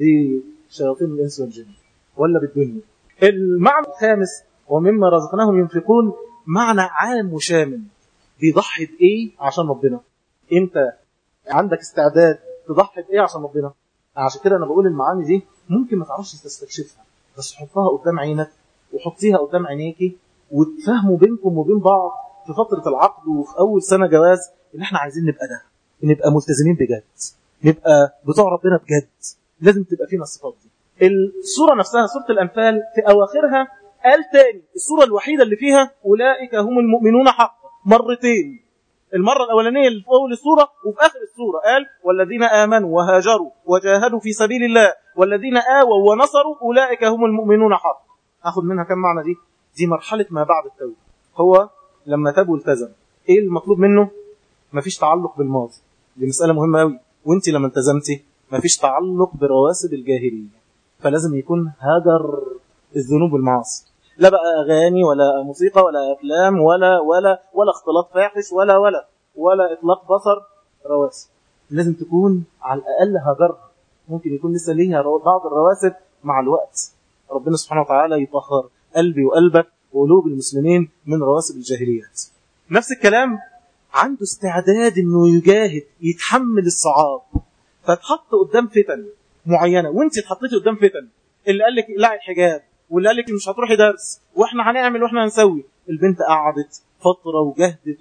بشياطين الإنس والجن ولا بالدنيا؟ المعنى الخامس، ومما رزقناهم ينفقون، معنى عام وشامل. بيضحي بإيه عشان ربنا؟ انت عندك استعداد تضحي بإيه عشان ربنا؟ عشان كده أنا بقول المعاني دي ممكن ما تعرفش تستكشفها، بس حطها قدام عينك وحطيها قدام عينيكي، وتفهموا بينكم وبين بعض في فترة العقد وفي أول سنة جواز إن إحنا عايزين نبقى ده، نبقى ملتزمين بجد، نبقى بتوع ربنا بجد. لازم تبقى فينا الصفات دي. السورة نفسها سورة الأنفال في أواخرها قال تاني، السورة الوحيدة اللي فيها أولئك هم المؤمنون حقا، مرتين. المرة الأولانية اللي في أول السورة، وفي آخر السورة قال والذين آمنوا وهاجروا وجاهدوا في سبيل الله والذين آووا ونصروا أولئك هم المؤمنون حقا. أخذ منها كم معنى دي؟ دي مرحلة ما بعد التوبة. هو لما تاب والتزم ايه المطلوب منه؟ مفيش تعلق بالماضي، دي مسألة مهمة قوي. وانت لما التزمتي مفيش تعلق برواسب الجاهلية، فلازم يكون هاجر الذنوب والمعاصي، لا بقى أغاني ولا موسيقى ولا أفلام ولا ولا ولا اختلاط فاحش ولا ولا ولا إطلاق بصر، رواسب لازم تكون على الأقل هاجرها. ممكن يكون لسه ليها بعض الرواسب، مع الوقت ربنا سبحانه وتعالى يطهر قلبي وقلبك وقلوب المسلمين من رواسب الجاهليات. نفس الكلام، عنده استعداد انه يجاهد، يتحمل الصعاب، فتحط قدام فتن معينة، وانت اتحطيتي قدام فتن، اللي قال لك لا الحجاب، واللي قال لك مش هتروحي درس، واحنا هنعمل واحنا هنسوي. البنت قعدت فترة وجهدت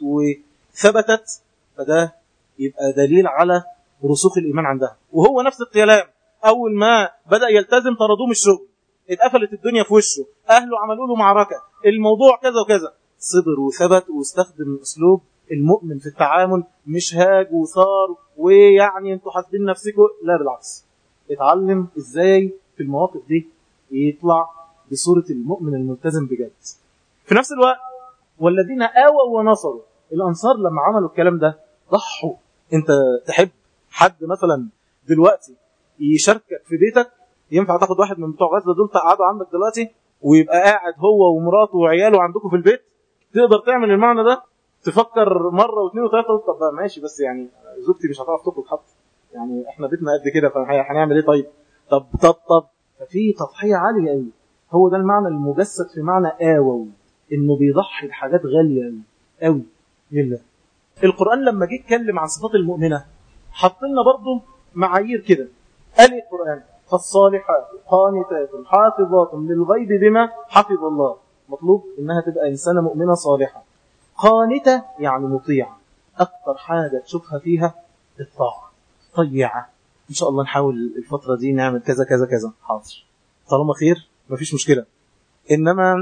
وثبتت، فده يبقى دليل على رسوخ الإيمان عندها. وهو نفس الكلام، أول ما بدأ يلتزم طردوه من الشغل، اتقفلت الدنيا في وشه، أهله عملوا له معركة، الموضوع كذا وكذا، صبر وثبت واستخدم أسلوب المؤمن في التعامل، مش هاج وثار ويعني انتوا حاسبين نفسكم، لا بالعكس، اتعلم ازاي في المواقف دي يطلع بصورة المؤمن الملتزم بجد. في نفس الوقت والذين آووا ونصروا، الأنصار لما عملوا الكلام ده ضحوا. انت تحب حد مثلا دلوقتي يشاركك في بيتك؟ ينفع تاخد واحد من بتوع غزة دول تقعدوا عندك دلوقتي ويبقى قاعد هو ومراته وعياله عندكم في البيت؟ تقدر تعمل المعنى ده؟ تفكر مرة واثنين وثلاثة، طب ماشي بس يعني زوجتي مش هتعرف تخرج حتى، يعني احنا بيتنا قد كده فهنعمل ايه طيب؟ طب طب طب ففي تضحية عالية قوي. هو ده المعنى المجسد في معنى آووا، انه بيضحي بحاجات غالية قوي قوي لله. القرآن لما جه يتكلم عن صفات المؤمنة حط لنا برضه معايير كده. قال القرآن فالصالحات قانتات حافظات للغيب بما حفظ الله. مطلوب انها تبقى انسانة مؤمنة صالحة. قانتة يعني مطيعة، اكتر حاجة تشوفها فيها الطاعة. طيعة، ان شاء الله نحاول الفترة دي نعمل كذا كذا كذا، حاضر طالما خير مفيش مشكلة. انما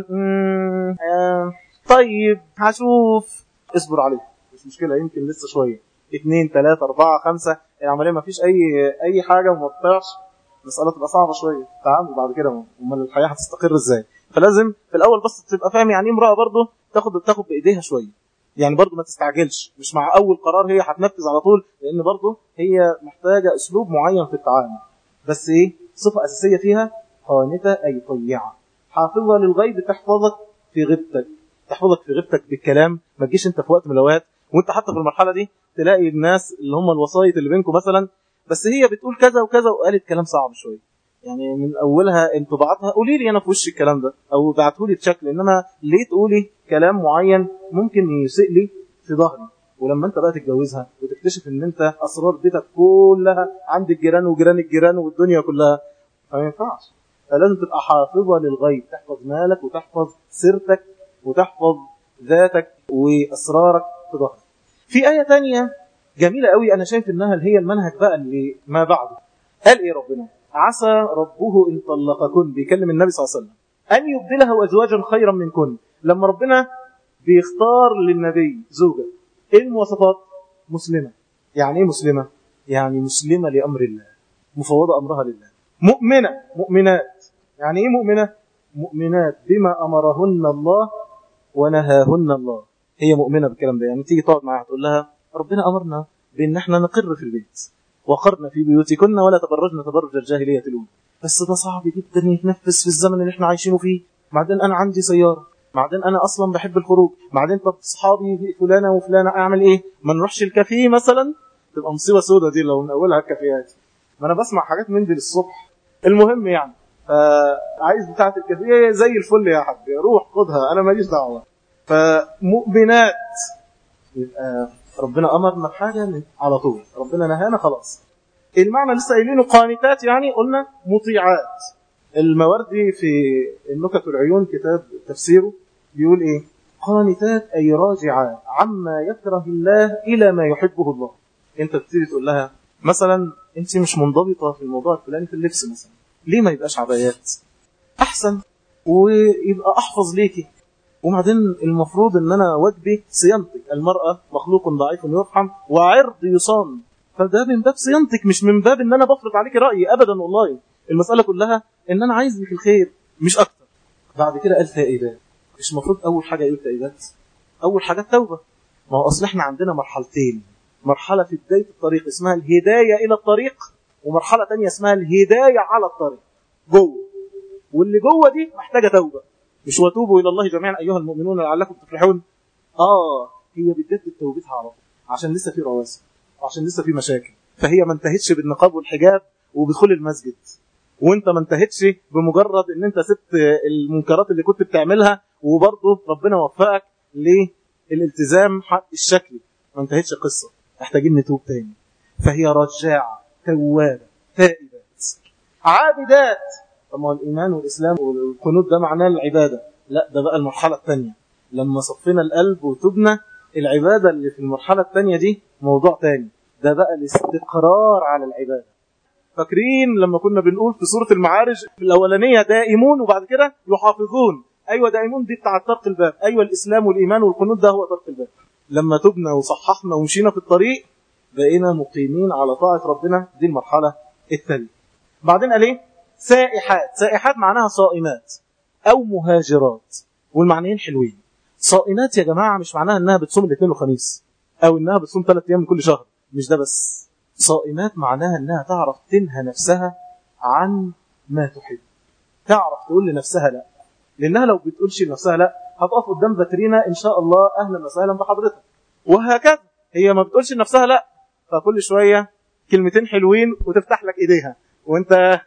آه طيب هشوف، اصبر عليه مش مشكلة، يمكن لسه شوية، اتنين تلاتة اربعة خمسة، العملية مفيش اي اي حاجة وما تطيعش، مسألة تبقى صعبة شوية تعامل بعد كده، امال الحياة هتستقر ازاي؟ فلازم في الاول بس تبقى فاهم يعني امرأة برضه تاخد تاخد بايديها شوية، يعني برضه ما تستعجلش، مش مع اول قرار هي هتنفذ على طول، لان برضه هي محتاجة اسلوب معين في التعامل. بس ايه صفة اساسية فيها؟ قانتة أي طيعة. حافظة للغيب تحفظك في غيبتك، تحفظك في غيبتك بالكلام. ما تجيش انت في وقت من الاوقات وانت حتى في المرحلة دي تلاقي الناس اللي هم الوسايط اللي بينكم مثلا، بس هي بتقول كذا وكذا وقالت كلام صعب شوية، يعني من اولها انطباعاتها قولي لي انا في وش الكلام ده او ابعتوا لي بشكل، انما ليه تقولي كلام معين ممكن يسيء لي في ظهري. ولما انت بقى تتجوزها وتكتشف ان انت اسرار بيتك كلها عند الجيران وجيران الجيران والدنيا كلها، فما ينفعش. فلازم تبقى حافظة للغيب، تحفظ مالك وتحفظ سيرتك وتحفظ ذاتك واسرارك في ظهرك. في آية تانية جميلة قوي انا شايف انها هي المنهج بقى اللي ما بعده. قال ايه ربنا؟ عسى ربه ان طلقكن، بيكلم النبي صلى الله عليه وسلم، ان يبدله ازواجا خيرا منكن. لما ربنا بيختار للنبي زوجة، ايه المواصفات؟ مسلمة. يعني ايه مسلمة؟ يعني مسلمة لأمر الله، مفوضة أمرها لله. مؤمنة، مؤمنات. يعني ايه مؤمنة؟ مؤمنات بما أمرهن الله ونهاهن الله. هي مؤمنة بالكلام ده. يعني تيجي تقعد معها تقول لها ربنا أمرنا بأن احنا نقر في البيت وقرنا في بيوتكن ولا تبرجن تبرج الجاهلية الأولى. بس ده صعب جدا يتنفس في الزمن اللي احنا عايشينه فيه. بعدين أنا عندي سيارة، بعدين أنا أصلا بحب الخروج، بعدين طب أصحابي فلانة وفلانة أعمل إيه؟ ما نروحش الكافيه مثلا؟ تبقى مصيبة سودة دي لو من أولها الكافيهات. ما أنا بسمع حاجات من دي للصبح. المهم يعني عايز بتاعة الكافيه زي الفل يا حبي، روح خدها أنا ماليش دعوة. فمؤمنات، يبقى ربنا أمرنا بحاجة على طول، ربنا نهانا خلاص. المعنى لسه قايلينه قانتات، يعني قلنا مطيعات. الموردي في النكت والعيون كتاب تفسيره بيقول ايه؟ قانتات اي راجعة عما يكره الله الى ما يحبه الله. انت بتيجي تقول لها مثلا انت مش منضبطة في الموضوع الفلاني في اللبس مثلا، ليه ما يبقاش عبايات احسن ويبقى احفظ ليكي؟ وبعدين المفروض ان انا واجبي صيانتك، المرأة مخلوق ضعيف يرحم وعرض يصان، فده من باب صيانتك مش من باب ان انا بفرض عليك رأيي ابدا. والله المسألة كلها ان انا عايز لك الخير مش اكتر. بعد كده قال تائبات. مش المفروض اول حاجة يقول تائبات؟ اول حاجة التوبة. ما هو اصل احنا عندنا مرحلتين، مرحلة في بداية الطريق اسمها الهداية الى الطريق، ومرحلة تانية اسمها الهداية على الطريق جوه، واللي جوه دي محتاجة توبة. مش وتوبوا الى الله جميعا ايها المؤمنون لعلكم تفلحون. اه هي بتجدد توبتها على طول عشان لسه في رواسب وعشان لسه في مشاكل. فهي ما انتهتش بالنقاب والحجاب وبدخول المسجد، وانت ما انتهتش بمجرد ان انت سبت المنكرات اللي كنت بتعملها وبرضه ربنا وفقك للالتزام حق الشكل. ما انتهتش قصة، محتاجين نتوب تاني. فهي رجاعة توابة تائبات عابدات. طب ما الإيمان والإسلام والقنوت ده معناه العبادة، لا ده بقى المرحلة الثانية. لما صفينا القلب وتبنا، العبادة اللي في المرحلة الثانية دي موضوع تاني، ده بقى الاستقرار على العبادة. فاكرين لما كنا بنقول في سورة المعارج في الأولانية دائمون وبعد كده يحافظون؟ أيوة دائمون دي بتاع طرق الباب، أيوة الإسلام والإيمان والقنوت ده هو طرق الباب. لما تبنا وصححنا ومشينا في الطريق بقينا مقيمين على طاعة ربنا، دي المرحلة الثانية. بعدين قال ايه؟ سائحات. سائحات معناها صائمات أو مهاجرات، والمعنيين حلوين. صائمات يا جماعة مش معناها أنها بتصوم الاثنين والخميس أو أنها بتصوم ثلاث أيام من كل شهر، مش ده بس. صائمات معناها أنها تعرف تنهى نفسها عن ما تحب، تعرف تقول لنفسها لا، لأنها لو بتقولش لنفسها لا هتقف قدام باترينا إن شاء الله أهلا وسهلا بحضرتك، وهكذا. هي ما بتقولش لنفسها لا، فكل شوية كلمتين حلوين وتفتح لك إيديها وانت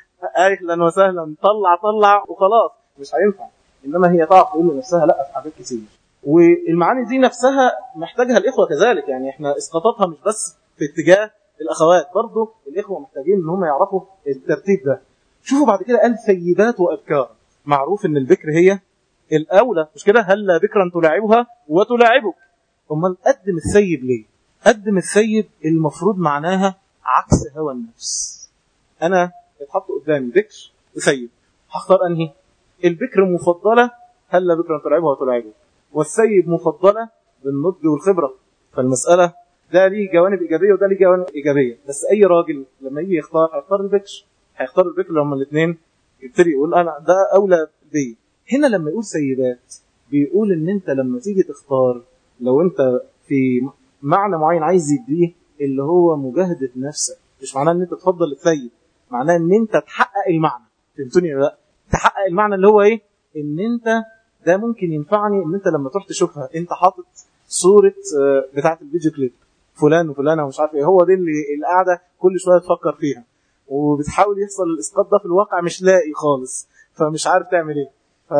اهلا وسهلا طلع طلع وخلاص، مش هينفع. انما هي تعرف تقول لنفسها لا في حاجات كتير. والمعاني دي نفسها محتاجها الاخوه كذلك. يعني احنا اسقاطاتها مش بس في اتجاه الاخوات، برضو الاخوه محتاجين ان هم يعرفوا الترتيب ده. شوفوا بعد كده قال ثيبات وابكار. معروف ان البكر هي الاولى، مش كده؟ هل بكرا تلاعبها وتلاعبك. امال قدم الثيب ليه؟ قدم الثيب المفروض معناها عكس هوى النفس. انا اتحط قدامي بكر وثيب، هختار انهي؟ البكر مفضله هل بكرا تلاعبها وتلاعبه، والثيب مفضله بالنضج والخبره. فالمساله ده ليه جوانب ايجابيه وده ليه جوانب ايجابيه. بس اي راجل لما يجي يختار هيختار البكر، هيختار البكر لما الاثنين يبتدي يقول انا ده اولى بي. هنا لما يقول ثيبات بيقول ان انت لما تيجي تختار، لو انت في معنى معين عايز يديه اللي هو مجاهده نفسك، مش معناه ان انت تفضل الثيب، معناه ان انت تحقق المعنى. فهمتوني ولا لا؟ تحقق المعنى اللي هو ايه؟ ان انت ده ممكن ينفعني ان انت لما تروح تشوفها انت حاطط صورة بتاعة الفيديو كليب فلان وفلانة ومش عارف ايه، هو دي اللي القاعدة كل شوية تفكر فيها وبتحاول يحصل الاسقاط ده في الواقع مش لاقي خالص، فمش عارف تعمل ايه.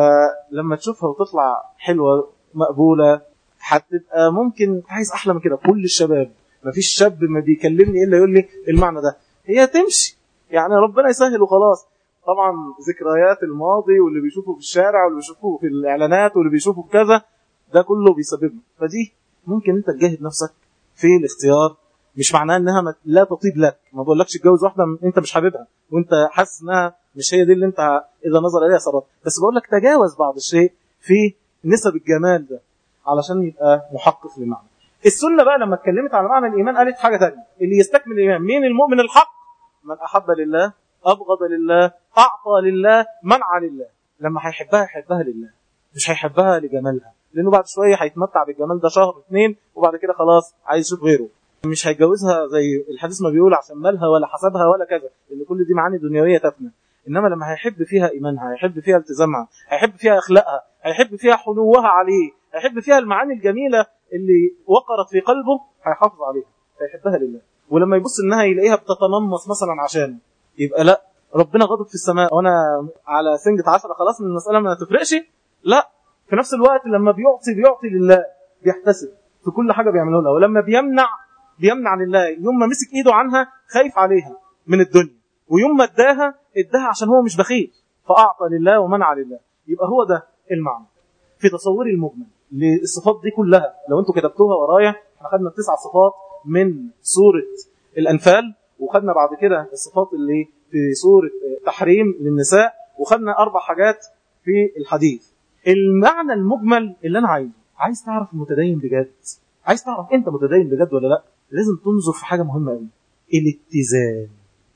فلما تشوفها وتطلع حلوة مقبولة هتبقى ممكن عايز احلى من كده. كل الشباب مفيش شاب ما بيكلمني الا يقول لي المعنى ده، هي تمشي يعني ربنا يسهل وخلاص. طبعا ذكريات الماضي واللي بيشوفه في الشارع واللي بيشوفه في الاعلانات واللي بيشوفه في كذا ده كله بيسببنا. فدي ممكن انت تجاهد نفسك في الاختيار، مش معناه انها لا تطيب لك، ما بقولكش اتجوز واحده انت مش حاببها وانت حاسس انها مش هي دي اللي انت اذا نظر اليها سرت، بس بقول لك تجاوز بعض الشيء في نسب الجمال ده علشان يبقى محقق للمعنى. السنه بقى لما اتكلمت على معنى الايمان قالت حاجه ثانيه، اللي يستكمل الايمان مين؟ المؤمن الحق، من احب لله ابغض لله اعطى لله منع لله. لما هيحبها يحبها لله، مش هيحبها لجمالها، لانه بعد شويه هيتمتع بالجمال ده شهر اثنين وبعد كده خلاص عايز يشوف غيره. مش هيتجوزها زي الحديث ما بيقول عشان مالها ولا حسبها ولا كذا، لان كل دي معاني دنيويه تفنى. انما لما هيحب فيها ايمانها، هيحب فيها التزامها، هيحب فيها اخلاقها، هيحب فيها حنوها عليه، هيحب فيها المعاني الجميله اللي وقرت في قلبه، هيحافظ عليها، هيحبها لله. ولما يبص انها يلاقيها بتتنمص مثلا عشانه، يبقى لا ربنا غضب في السماء وانا على سنجة عشرة خلاص من المساله ما تفرقش. لا، في نفس الوقت لما بيعطي بيعطي لله، بيحتسب في كل حاجه بيعمله لها. ولما بيمنع بيمنع لله، يوم ما مسك ايده عنها خايف عليها من الدنيا، ويوم ما اداها اداها عشان هو مش بخيل، فاعطى لله ومنع لله. يبقى هو ده المعنى في تصوري المجمل للصفات دي كلها. لو انتوا كتبتوها ورايا، احنا خدنا التسع صفات من سوره الانفال، وخدنا بعد كده الصفات اللي في سوره تحريم للنساء، وخدنا اربع حاجات في الحديث. المعنى المجمل اللي انا عايزه، عايز تعرف المتدين بجد، عايز تعرف انت متدين بجد ولا لا، لازم تنظر في حاجه مهمه قوي، الاتزان.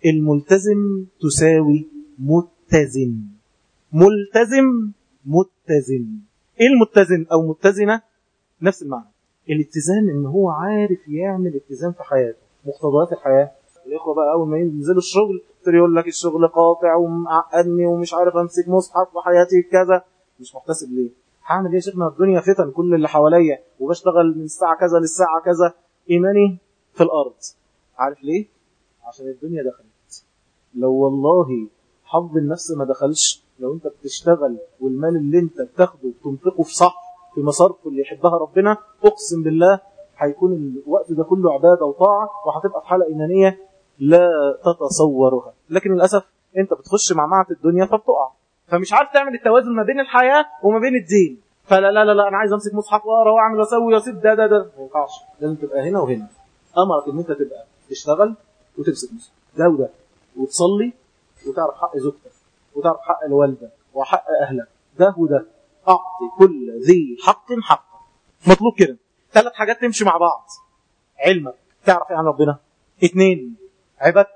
الملتزم تساوي متزن، ملتزم متزن. ايه المتزن او متزنه؟ نفس المعنى. الاتزان ان هو عارف يعمل اتزان في حياته، مقتضيات الحياه. الاخوه بقى اول ما ينزلوا الشغل يقول لك الشغل قاطع ومعقدني ومش عارف امسك مصحف وحياتي كذا، مش محتسب ليه؟ هعمل ايه يا شيخنا؟ الدنيا فتن، كل اللي حواليا وبشتغل من الساعه كذا للساعه كذا، ايماني في الارض. عارف ليه؟ عشان الدنيا دخلت. لو والله حظ النفس ما دخلش، لو انت بتشتغل والمال اللي انت بتاخده وتنفقه في صح في مصارفه اللي يحبها ربنا، اقسم بالله هيكون الوقت ده كله عباده وطاعه، وهتبقى في حاله ايمانيه لا تتصورها. لكن للاسف انت بتخش مع معة الدنيا فبتقع، فمش عارف تعمل التوازن ما بين الحياه وما بين الدين. فلا لا لا, لا انا عايز امسك مصحف واقرا واعمل واسوي واسيب ده ده ده ما ينفعش. لازم تبقى هنا وهنا. امرك ان انت تبقى تشتغل وتمسك مصحف ده وده، وتصلي وتعرف حق زوجتك وتعرف حق الوالده وحق اهلك، ده وده. اعطي كل ذي حق حقه. مطلوب كده ثلاث حاجات تمشي مع بعض. علمك، تعرف ايه عن ربنا. اثنين، عبادتك،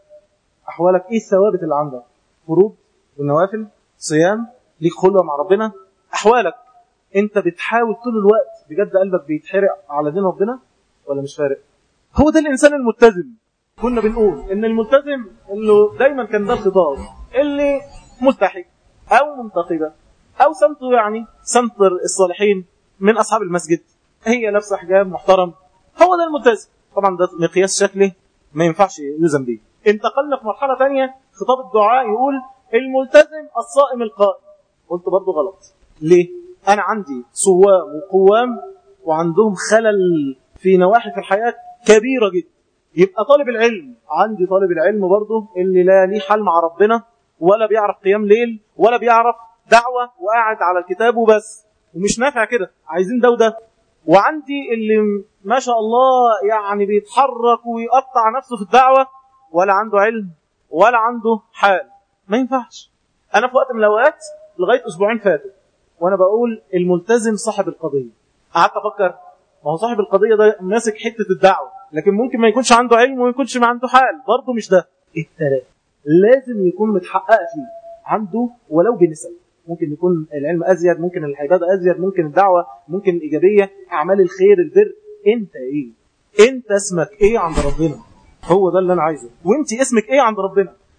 احوالك ايه الثوابت اللي عندك، فروض والنوافل، صيام، ليك خلوه مع ربنا. احوالك انت بتحاول طول الوقت بجد قلبك بيتحرق على دين ربنا ولا مش فارق؟ هو ده الانسان الملتزم. كنا بنقول ان الملتزم انه دايما كان ده الخطاب، اللي ملتحي او منتقبه او سمته يعني سمت الصالحين من اصحاب المسجد، هي لابسه حجاب محترم، هو ده الملتزم. طبعا ده مقياس شكلي ما ينفعش يلزم بيه. انتقلنا في مرحله ثانيه، خطاب الدعاء يقول الملتزم الصائم القائم. قلت برضو غلط. ليه؟ انا عندي صوام وقوام وعندهم خلل في نواحي في الحياه كبيره جدا. يبقى طالب العلم، عندي طالب العلم برضه اللي لا ليه حل مع ربنا ولا بيعرف قيام ليل ولا بيعرف دعوة وقاعد على الكتاب وبس ومش نافع كده، عايزين ده وده. وعندي اللي ما شاء الله يعني بيتحرك ويقطع نفسه في الدعوة ولا عنده علم ولا عنده حال. ما ينفعش. أنا في وقت من الأوقات لغاية أسبوعين فاتوا وأنا بقول الملتزم صاحب القضية، قعدت أفكر ما هو صاحب القضية ده ماسك حتة الدعوة، لكن ممكن ما يكونش عنده علم وما يكونش ما عنده حال، برضه مش ده. الثلاثة لازم يكون متحقق فيه عنده ولو بنسب. ممكن يكون العلم أزيد، ممكن العبادة أزيد، ممكن الدعوة، ممكن الإيجابية، أعمال الخير، البر. أنت إيه؟ أنت اسمك إيه عند ربنا؟ هو ده اللي أنا عايزه. وأنت اسمك إيه عند ربنا؟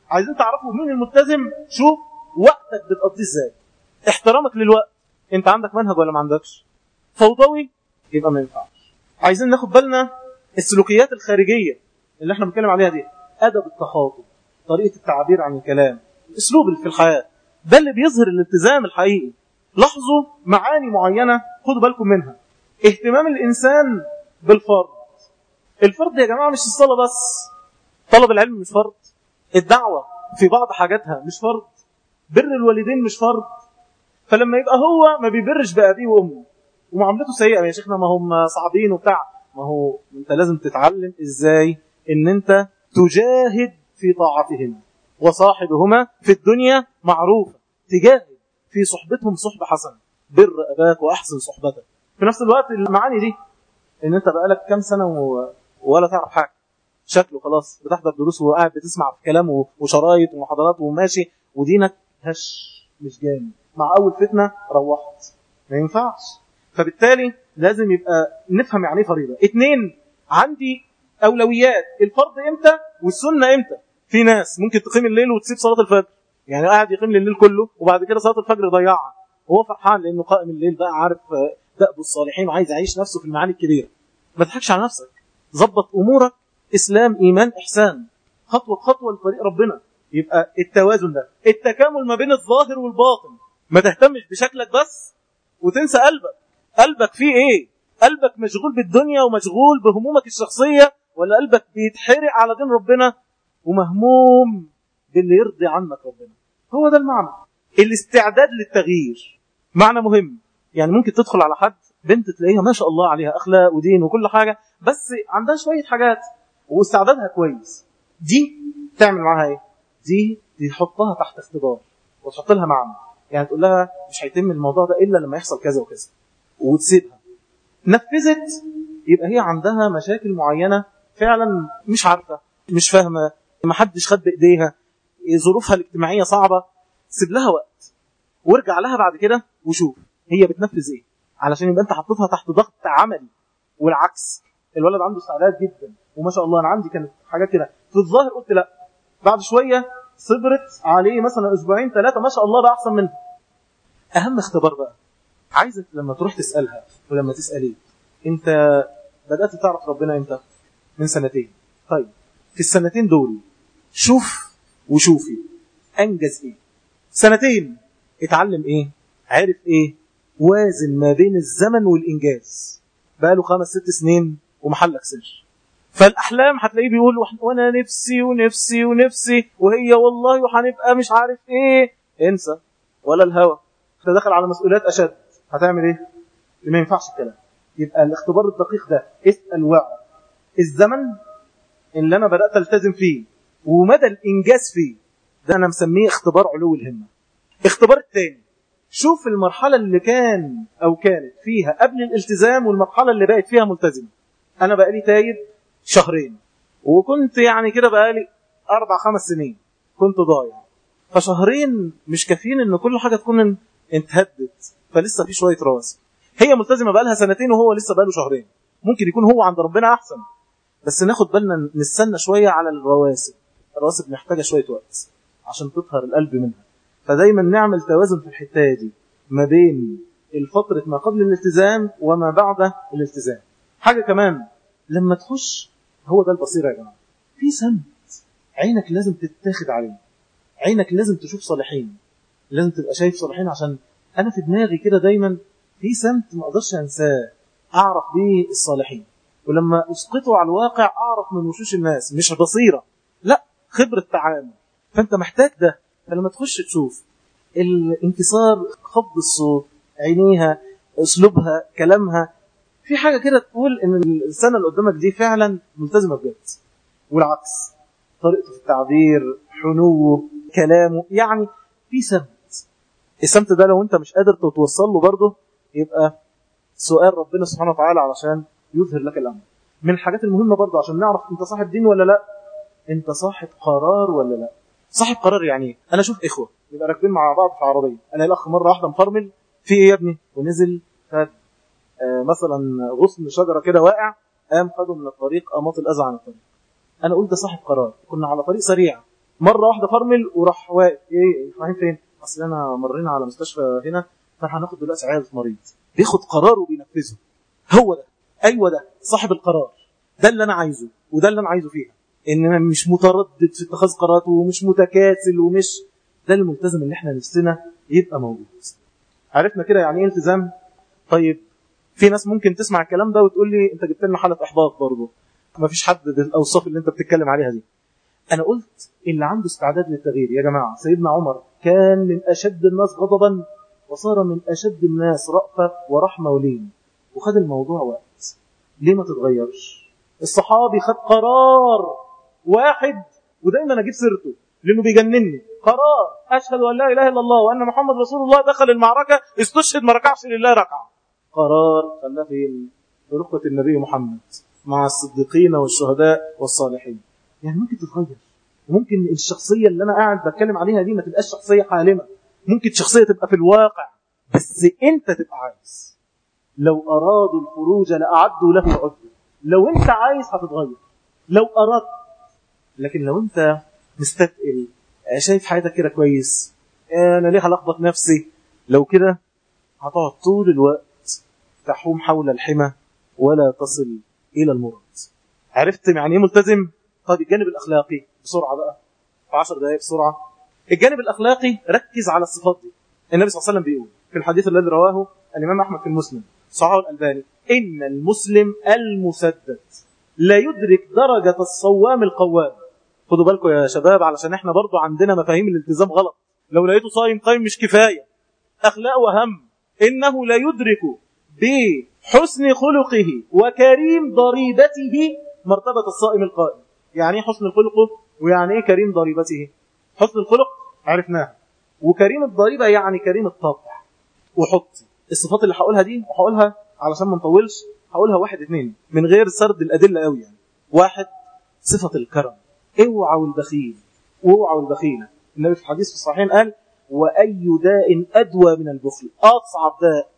عايزين تعرفوا مين الملتزم؟ شوف وقتك بتقضيه ازاي، احترامك للوقت. انت عندك منهج ولا ما عندكش؟ فوضوي يبقى ما ينفعش. عايزين ناخد بالنا السلوكيات الخارجية اللي احنا بنتكلم عليها دي، أدب التخاطب، طريقة التعبير عن الكلام، الأسلوب اللي في الحياة، ده اللي بيظهر الالتزام الحقيقي. لاحظوا معاني معينة خدوا بالكم منها. اهتمام الإنسان بالفرض. الفرض يا جماعة مش الصلاة بس، طلب العلم مش فرض، الدعوة في بعض حاجاتها مش فرض، بر الوالدين مش فرض. فلما يبقى هو ما بيبرش بأبيه وأمه ومعاملته سيئة، يا شيخنا ما هم صعبين وبتاع، ما هو انت لازم تتعلم ازاي ان انت تجاهد في طاعتهم، وصاحبهما في الدنيا معروفة، تجاهد في صحبتهم صحبة حسنة، بر أباك وأحسن صحبتك. في نفس الوقت المعاني دي ان انت بقالك كام سنة و... ولا تعرف حاجة، شكله خلاص بتحضر دروس وقاعد بتسمع في كلام وشرايط ومحاضرات وماشي، ودينك هش مش جامد، مع أول فتنة روحت، ما ينفعش. فبالتالي لازم يبقى نفهم يعني ايه فريضة. اتنين، عندي أولويات، الفرض امتى والسنة امتى. في ناس ممكن تقيم الليل وتسيب صلاة الفجر، يعني قاعد يقيم الليل كله وبعد كده صلاة الفجر يضيعها وهو فرحان لأنه قائم الليل بقى، عارف دأب الصالحين وعايز يعيش نفسه في المعاني الكبيرة. ما تضحكش على نفسك، ظبط أمورك، إسلام إيمان إحسان، خطوة بخطوة لطريق ربنا. يبقى التوازن ده، التكامل ما بين الظاهر والباطن. ما تهتمش بشكلك بس وتنسى قلبك. قلبك فيه ايه؟ قلبك مشغول بالدنيا ومشغول بهمومك الشخصية، ولا قلبك بيتحرق على دين ربنا ومهموم باللي يرضي عنك ربنا؟ هو ده المعنى. الاستعداد للتغيير معنى مهم. يعني ممكن تدخل على حد بنت تلاقيها ما شاء الله عليها أخلاق ودين وكل حاجة، بس عندها شوية حاجات واستعدادها كويس، دي تعمل معها ايه؟ دي تحطها تحت اختبار وتحط لها معنى. يعني تقول لها مش هيتم الموضوع ده إلا لما يحصل كذا وكذا، وتسيبها. نفذت يبقى هي عندها مشاكل معينة فعلا مش عارفة، مش فاهمة، ما حدش خد بإيديها، ظروفها الاجتماعية صعبة. سيب لها وقت وارجع لها بعد كده وشوف هي بتنفذ ايه، علشان يبقى انت حطيتها تحت ضغط عملي. والعكس، الولد عنده استعداد جدا وما شاء الله، انا عندي كانت حاجات كده في الظاهر قلت لا، بعد شوية صبرت عليه مثلا اسبوعين ثلاثة ما شاء الله بقى احسن منه. اهم اختبار بقى عايزك لما تروح تسألها ولما تسأليه، انت بدأت تعرف ربنا امتى؟ من سنتين. طيب في السنتين دول شوف وشوفي انجز ايه. سنتين اتعلم ايه؟ عارف ايه؟ وازن ما بين الزمن والانجاز. بقى له خمس ست سنين ومحلك سر. فالاحلام هتلاقيه بيقول وانا نفسي ونفسي ونفسي، وهي والله وهنبقى مش عارف ايه. انسى، ولا الهوى. انت داخل على مسؤوليات اشد، هتعمل ايه؟ ما ينفعش الكلام. يبقى الاختبار الدقيق ده اسأل وعي. الزمن اللي انا بدأت التزم فيه ومدى الانجاز فيه، ده انا مسميه اختبار علو الهمة. اختبار التاني، شوف المرحلة اللي كان او كانت فيها قبل الالتزام والمرحلة اللي بقت فيها ملتزم. انا بقالي تايب شهرين، وكنت يعني كده بقالي اربع خمس سنين كنت ضايع، فشهرين مش كافيين ان كل حاجة تكون انتهدت، فلسه في شوية رواسب. هي ملتزمة بقالها سنتين وهو لسه بقاله شهرين، ممكن يكون هو عند ربنا احسن، بس ناخد بالنا نستنى شوية على الرواسب. الرواسب محتاجة شوية وقت عشان تطهر القلب منها. فدايما نعمل توازن في الحتة دي ما بين الفترة ما قبل الالتزام وما بعد الالتزام. حاجة كمان لما تخش، هو ده البصيرة يا جماعة، في سمت عينك لازم تتاخد عليه، عينك لازم تشوف صالحين، لازم تبقى شايف صالحين. عشان أنا في دماغي كده دايما في سمت ما أقدرش أنساه، أعرف به الصالحين، ولما أسقطه على الواقع أعرف من وشوش الناس. مش بصيرة، لا، خبرة تعامل. فأنت محتاج ده. فلما تخش تشوف الانكسار، خفض الصوت، عينيها، أسلوبها، كلامها، في حاجة كده تقول إن السنة اللي قدامك دي فعلا ملتزمة بجد. والعكس، طريقته في التعبير، حنوه، كلامه، يعني في سمت. السمت ده لو أنت مش قادر توصل له برضه، يبقى سؤال ربنا سبحانه وتعالى علشان يظهر لك الأمر. من الحاجات المهمة برضه عشان نعرف أنت صاحب دين ولا لا، أنت صاحب قرار ولا لا. صاحب قرار يعني أنا أشوف إخوة يبقى راكبين مع بعض في عربية، أنا الأخ مرة واحدة مفرمل في إيه يا ابني، ونزل خد آه مثلا غصن شجرة كده واقع، قام خده من الطريق، أماط الأذى عن الطريق. أنا قلت ده صاحب قرار. كنا على طريق سريع مرة واحدة فرمل وراح واقف، ايه رايحين فين؟ اصل انا مرينا على مستشفى هنا فهناخد دلوقتي عيادة مريض. بياخد قرار وبينفذه. هو ده، ايوه ده صاحب القرار، ده اللي انا عايزه وده اللي انا عايزه فيها، ان انا مش متردد في اتخاذ قراراته ومش متكاسل ومش ده الملتزم اللي احنا نفسنا يبقى موجود. عرفنا كده يعني ايه التزام؟ طيب في ناس ممكن تسمع الكلام ده وتقول لي انت جبت لنا حالة احباط برضه، ما فيش حد بالاوصاف اللي انت بتتكلم عليها دي. انا قلت اللي عنده استعداد للتغيير يا جماعه. سيدنا عمر كان من اشد الناس غضبا وصار من اشد الناس رأفة ورحمه ولين، وخد الموضوع وقت. ليه ما تتغيرش؟ الصحابي خد قرار واحد، ودايما اجيب سيرته لانه بيجنني. قرار اشهد ان لا اله الا الله وان محمد رسول الله، دخل المعركه استشهد ما ركعش لله ركعه. قرار خلاه في رفقه النبي محمد مع الصديقين والشهداء والصالحين. يعني ممكن تتغير، ممكن الشخصيه اللي انا قاعد بتكلم عليها دي ما تبقاش شخصيه حالمه، ممكن شخصيه تبقى في الواقع، بس انت تبقى عايز. لو ارادوا الخروج لاعدوا له عده. لو انت عايز هتتغير لو اردت. لكن لو انت مستثقل شايف حياتك كده كويس، انا ليه هلخبط نفسي، لو كده هتقعد طول الوقت تحوم حول الحمى ولا تصل الى المراد. عرفت يعني ايه ملتزم؟ طيب الجانب الاخلاقي بسرعه بقى في عشر دقائق بسرعه. الجانب الاخلاقي ركز على الصفات دي. النبي صلى الله عليه وسلم بيقول في الحديث الذي رواه الامام احمد في المسند صححه الالباني: ان المسلم المسدد لا يدرك درجه الصوام القوام. خدوا بالكم يا شباب علشان احنا برضو عندنا مفاهيم الالتزام غلط. لو لقيته صايم قايم مش كفايه، اخلاق وهم. انه لا يدرك بحسن خلقه وكريم ضريبته مرتبه الصائم القائم. يعني ايه حسن خلقه ويعني ايه كريم ضريبته؟ حسن الخلق عرفناها، وكريم الضريبه يعني كريم الطبع. وحط الصفات اللي هقولها دي وهقولها علشان ما نطولش، هقولها واحد اثنين من غير سرد الادله قوي. يعني واحد، صفه الكرم. اوعوا البخيل، اوعوا البخيله. النبي في الحديث في الصحيحين قال: واي داء ادوى من البخل، اصعب داء.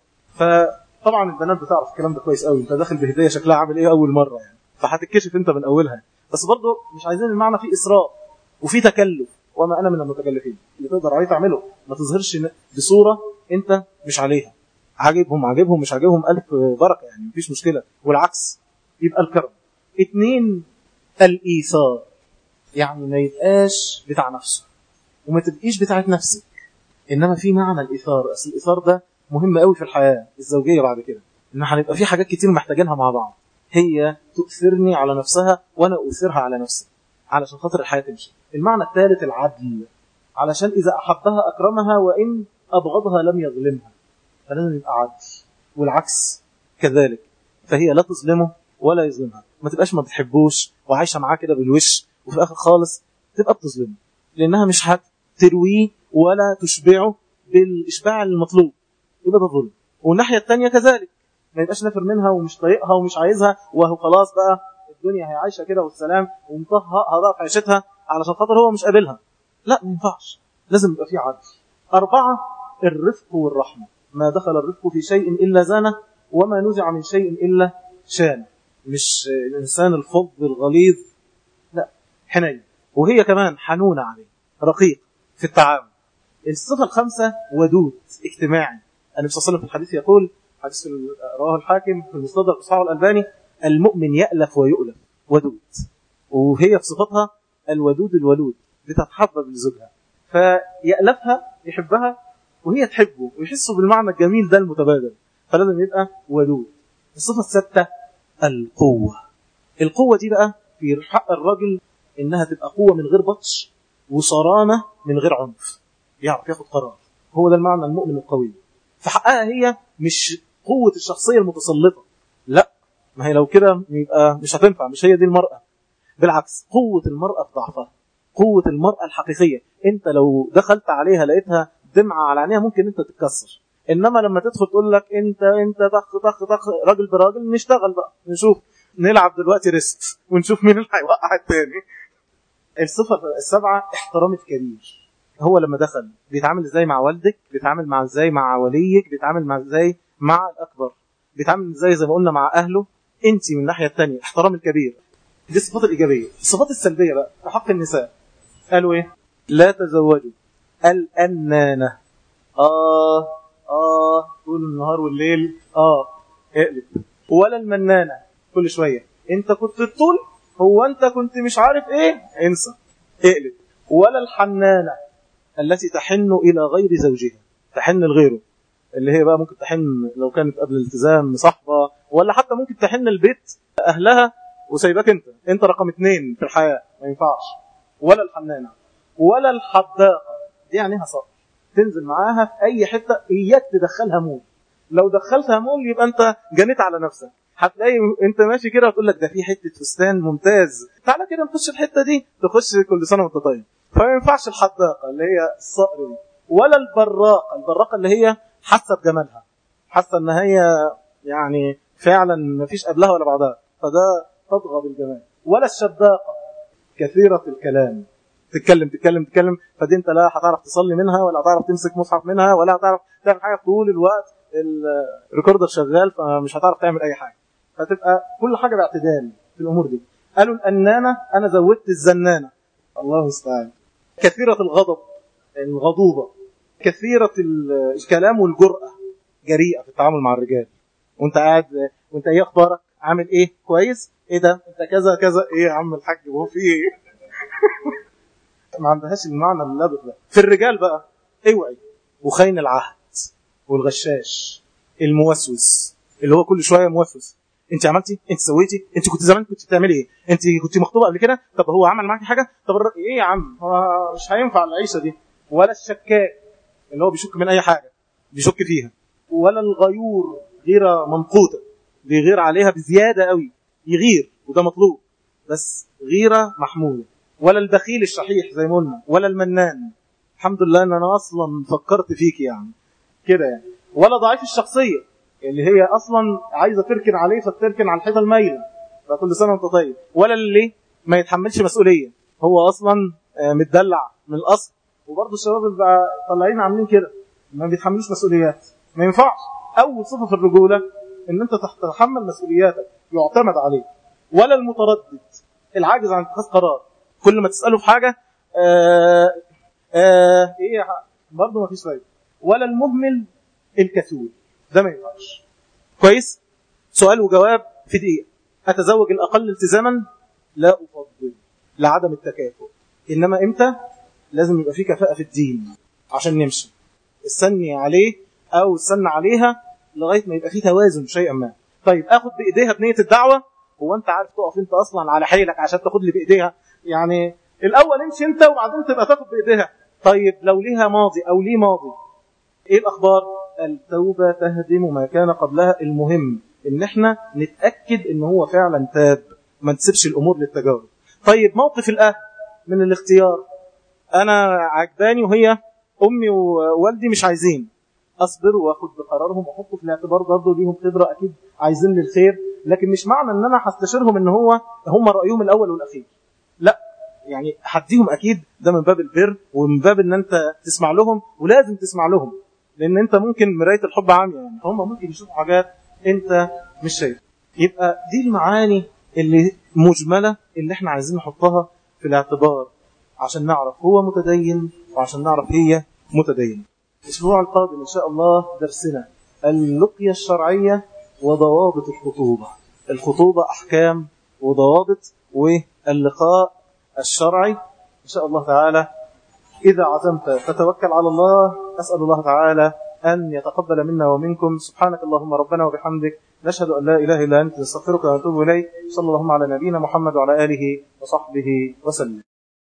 فطبعا البنات بتعرف الكلام ده كويس قوي. انت داخل بهديه شكلها عامل ايه اول مره يعني، فهتتكشف انت من اولها. بس برضه مش عايزين المعنى فيه اسراف وفي تكلف، وما انا من المتكلفين. اللي تقدر عليه تعمله، ما تظهرش بصوره انت مش عليها. عاجبهم عاجبهم مش عاجبهم الف بركه، يعني مفيش مشكله، والعكس. يبقى الكرم. اتنين، الايثار. يعني ما يبقاش بتاع نفسه وما تبقيش بتاعت نفسك، انما في معنى الايثار. اصل الايثار ده مهم قوي في الحياه الزوجيه بعد كده، ان هنبقى في حاجات كتير محتاجينها مع بعض. هي تؤثرني على نفسها وانا اؤثرها على نفسي علشان خاطر الحياه تمشي. المعنى الثالث العدل، علشان اذا احبها اكرمها وان ابغضها لم يظلمها. فلازم يبقى عدل، والعكس كذلك. فهي لا تظلمه ولا يظلمها. ما تبقاش ما بتحبوش وعايشه معاه كده بالوش، وفي الاخر خالص تبقى بتظلمه، لانها مش هترويه ولا تشبعه بالاشباع المطلوب، يبقى ده ظلم. والناحيه الثانيه كذلك، ما يبقاش نافر منها ومش طايقها ومش عايزها، وهو خلاص بقى الدنيا هي عايشه كده والسلام، ومطهقها بقى في عيشتها علشان خاطر هو مش قابلها. لا، ما ينفعش، لازم يبقى في عدل. أربعة، الرفق والرحمه. ما دخل الرفق في شيء الا زانه، وما نزع من شيء الا شانه. مش الانسان الفظ الغليظ، لا، حنين. وهي كمان حنونه عليه، رقيق في التعامل. الصفه الخامسه ودود اجتماعي. النبي صلى الله عليه وسلم في الحديث يقول، حديث رواه الحاكم في المستدرك وصححه الألباني: المؤمن يألف ويؤلف، ودود. وهي في صفتها الودود الولود، بتتحبب لزوجها، فيألفها يحبها وهي تحبه، ويحسوا بالمعنى الجميل ده المتبادل. فلازم يبقى ودود. الصفة السادسة القوة. القوة دي بقى في حق الرجل إنها تبقى قوة من غير بطش، وصرامة من غير عنف، يعرف ياخد قرار. هو ده المعنى المؤمن القوي. في حقها هي مش قوة الشخصية المتسلطة، لا، ما هي لو كده يبقى مش هتنفع، مش هي دي المرأة. بالعكس، قوة المرأة في ضعفها، قوة المرأة الحقيقية. انت لو دخلت عليها لقيتها دمعة على عينيها ممكن انت تتكسر، انما لما تدخل تقول لك انت انت طخ طخ طخ راجل براجل، نشتغل بقى، نشوف نلعب دلوقتي ريست ونشوف مين اللي هيوقع التاني. الصفة السبعة احترام الكبير. هو لما دخل بيتعامل ازاي مع والدك، بيتعامل مع ازاي مع وليك، بيتعامل مع ازاي مع الاكبر، بيتعامل ازاي زي ما قلنا مع اهله. انت من الناحيه الثانيه احترام الكبير. دي الصفات الايجابيه. الصفات السلبيه بقى في حق النساء: قالوا إيه؟ لا تزوجوا الأنانة. آه آه طول النهار والليل آه اقلب. ولا المنانة كل شوية انت كنت الطول، هو انت كنت مش عارف ايه، انسى اقلب. ولا الحنانة التي تحن إلى غير زوجها، تحن لغيره، اللي هي بقى ممكن تحن لو كانت قبل الالتزام صحبة، ولا حتى ممكن تحن البيت أهلها وسيبك انت انت رقم اتنين في الحياة، ما ينفعش. ولا الحنانة. ولا الحداقة، دي يعني صقر، تنزل معاها في أي حتة، إياك تدخلها مول. لو دخلتها مول يبقى أنت جنيت على نفسك. هتلاقي أنت ماشي كده وتقول لك ده في حتة فستان ممتاز، تعالى كده نخش الحتة دي، تخش كل سنة وانت طيب. فما ينفعش الحداقة اللي هي الصقر دي. ولا البراقة، البراقة اللي هي حاسة بجمالها، حاسة ان هي يعني فعلا ما فيش قبلها ولا بعدها، فده تطغى بالجمال. ولا الشباقة كثيرة الكلام، تتكلم تتكلم تتكلم، فدي انت لا هتعرف تصلي منها، ولا هتعرف تمسك مصحف منها، ولا هتعرف تعمل حاجة طول الوقت، الريكوردر شغال فمش هتعرف تعمل اي حاجة. فتبقى كل حاجة باعتدال في الامور دي. قالوا الأنانة، انا زودت الزنانة، الله يستعان. كثيرة الغضب، الغضوبة، كثيرة الكلام والجرأة، جريئة في التعامل مع الرجال. وانت قاعد وانت ايه اخبارك، عامل ايه، كويس، ايه ده انت كذا كذا، ايه يا عم الحاج هو في ايه؟ ما عندهاش المعنى اللابق ده. في الرجال بقى اوعي، وخاين العهد والغشاش الموسوس، اللي هو كل شويه موسوس، انت عملتي، انت سويتي، انت كنت زمان كنت بتعملي ايه، انت كنت مخطوبه قبل كده، طب هو عمل معاكي حاجه، طب ايه يا عم، هو مش هينفع العيشه دي. ولا الشكاك اللي هو بيشك من اي حاجه، بيشك فيها. ولا الغيور، غيره منقوطه، بيغير عليها بزياده قوي، يغير وده مطلوب بس غيره محموده. ولا البخيل الشحيح زي ما قلنا. ولا المنان، الحمد لله ان انا اصلا فكرت فيك يعني كده يعني. ولا ضعيف الشخصيه اللي هي اصلا عايزه تركن عليه فتركن على الحيطه المايله، فكل سنه وانت طيب. ولا اللي ما يتحملش مسؤوليه، هو اصلا متدلع من الاصل. وبرضه الشباب اللي طالعين عاملين كده ما بيتحملوش مسؤوليات، ما ينفعش. اول صفه في الرجوله ان انت تتحمل مسؤولياتك، يعتمد عليك. ولا المتردد، العاجز عن اتخاذ قرار، كل ما تساله في حاجه آه آه ايه برضه ما فيش فايده. ولا المهمل الكسول، ده ما ينفعش. كويس. سؤال وجواب في دقيقه. اتزوج الاقل التزاما؟ لا افضل، لعدم التكافؤ. انما امتى لازم يبقى في كفاءه في الدين عشان نمشي، استني عليه او استنى عليها لغايه ما يبقى في توازن شيئا ما. طيب اخد بايديها بنيه الدعوه، هو انت عارف تقف انت اصلا على حيلك عشان تاخد لي بايديها؟ يعني الاول امشي انت وبعدين تبقى تاخد بايديها. طيب لو ليها ماضي او ليه ماضي، ايه الاخبار؟ التوبه تهدم ما كان قبلها. المهم ان احنا نتاكد ان هو فعلا تاب، ما نسيبش الامور للتجارب. طيب موقف الاهل من الاختيار، انا عجباني وهي امي ووالدي مش عايزين، اصبر واخد بقرارهم واحطه في الاعتبار، برضه ليهم خبره اكيد عايزين لي الخير، لكن مش معنى ان انا هستشيرهم ان هو هم رايهم الاول والاخير، لا، يعني هديهم اكيد، ده من باب البر ومن باب ان انت تسمع لهم، ولازم تسمع لهم، لان انت ممكن مرايه الحب عاميه، يعني هم ممكن يشوفوا حاجات انت مش شايف. يبقى دي المعاني اللي مجمله اللي احنا عايزين نحطها في الاعتبار عشان نعرف هو متدين وعشان نعرف هي متدين. الاسبوع القادم ان شاء الله درسنا اللقيه الشرعيه وضوابط الخطوبه. الخطوبه احكام وضوابط، واللقاء الشرعي ان شاء الله تعالى. اذا عزمت فتوكل على الله. اسال الله تعالى ان يتقبل منا ومنكم. سبحانك اللهم ربنا وبحمدك، نشهد ان لا اله الا انت، نستغفرك ونتوب اليك. صلى الله على نبينا محمد وعلى اله وصحبه وسلم.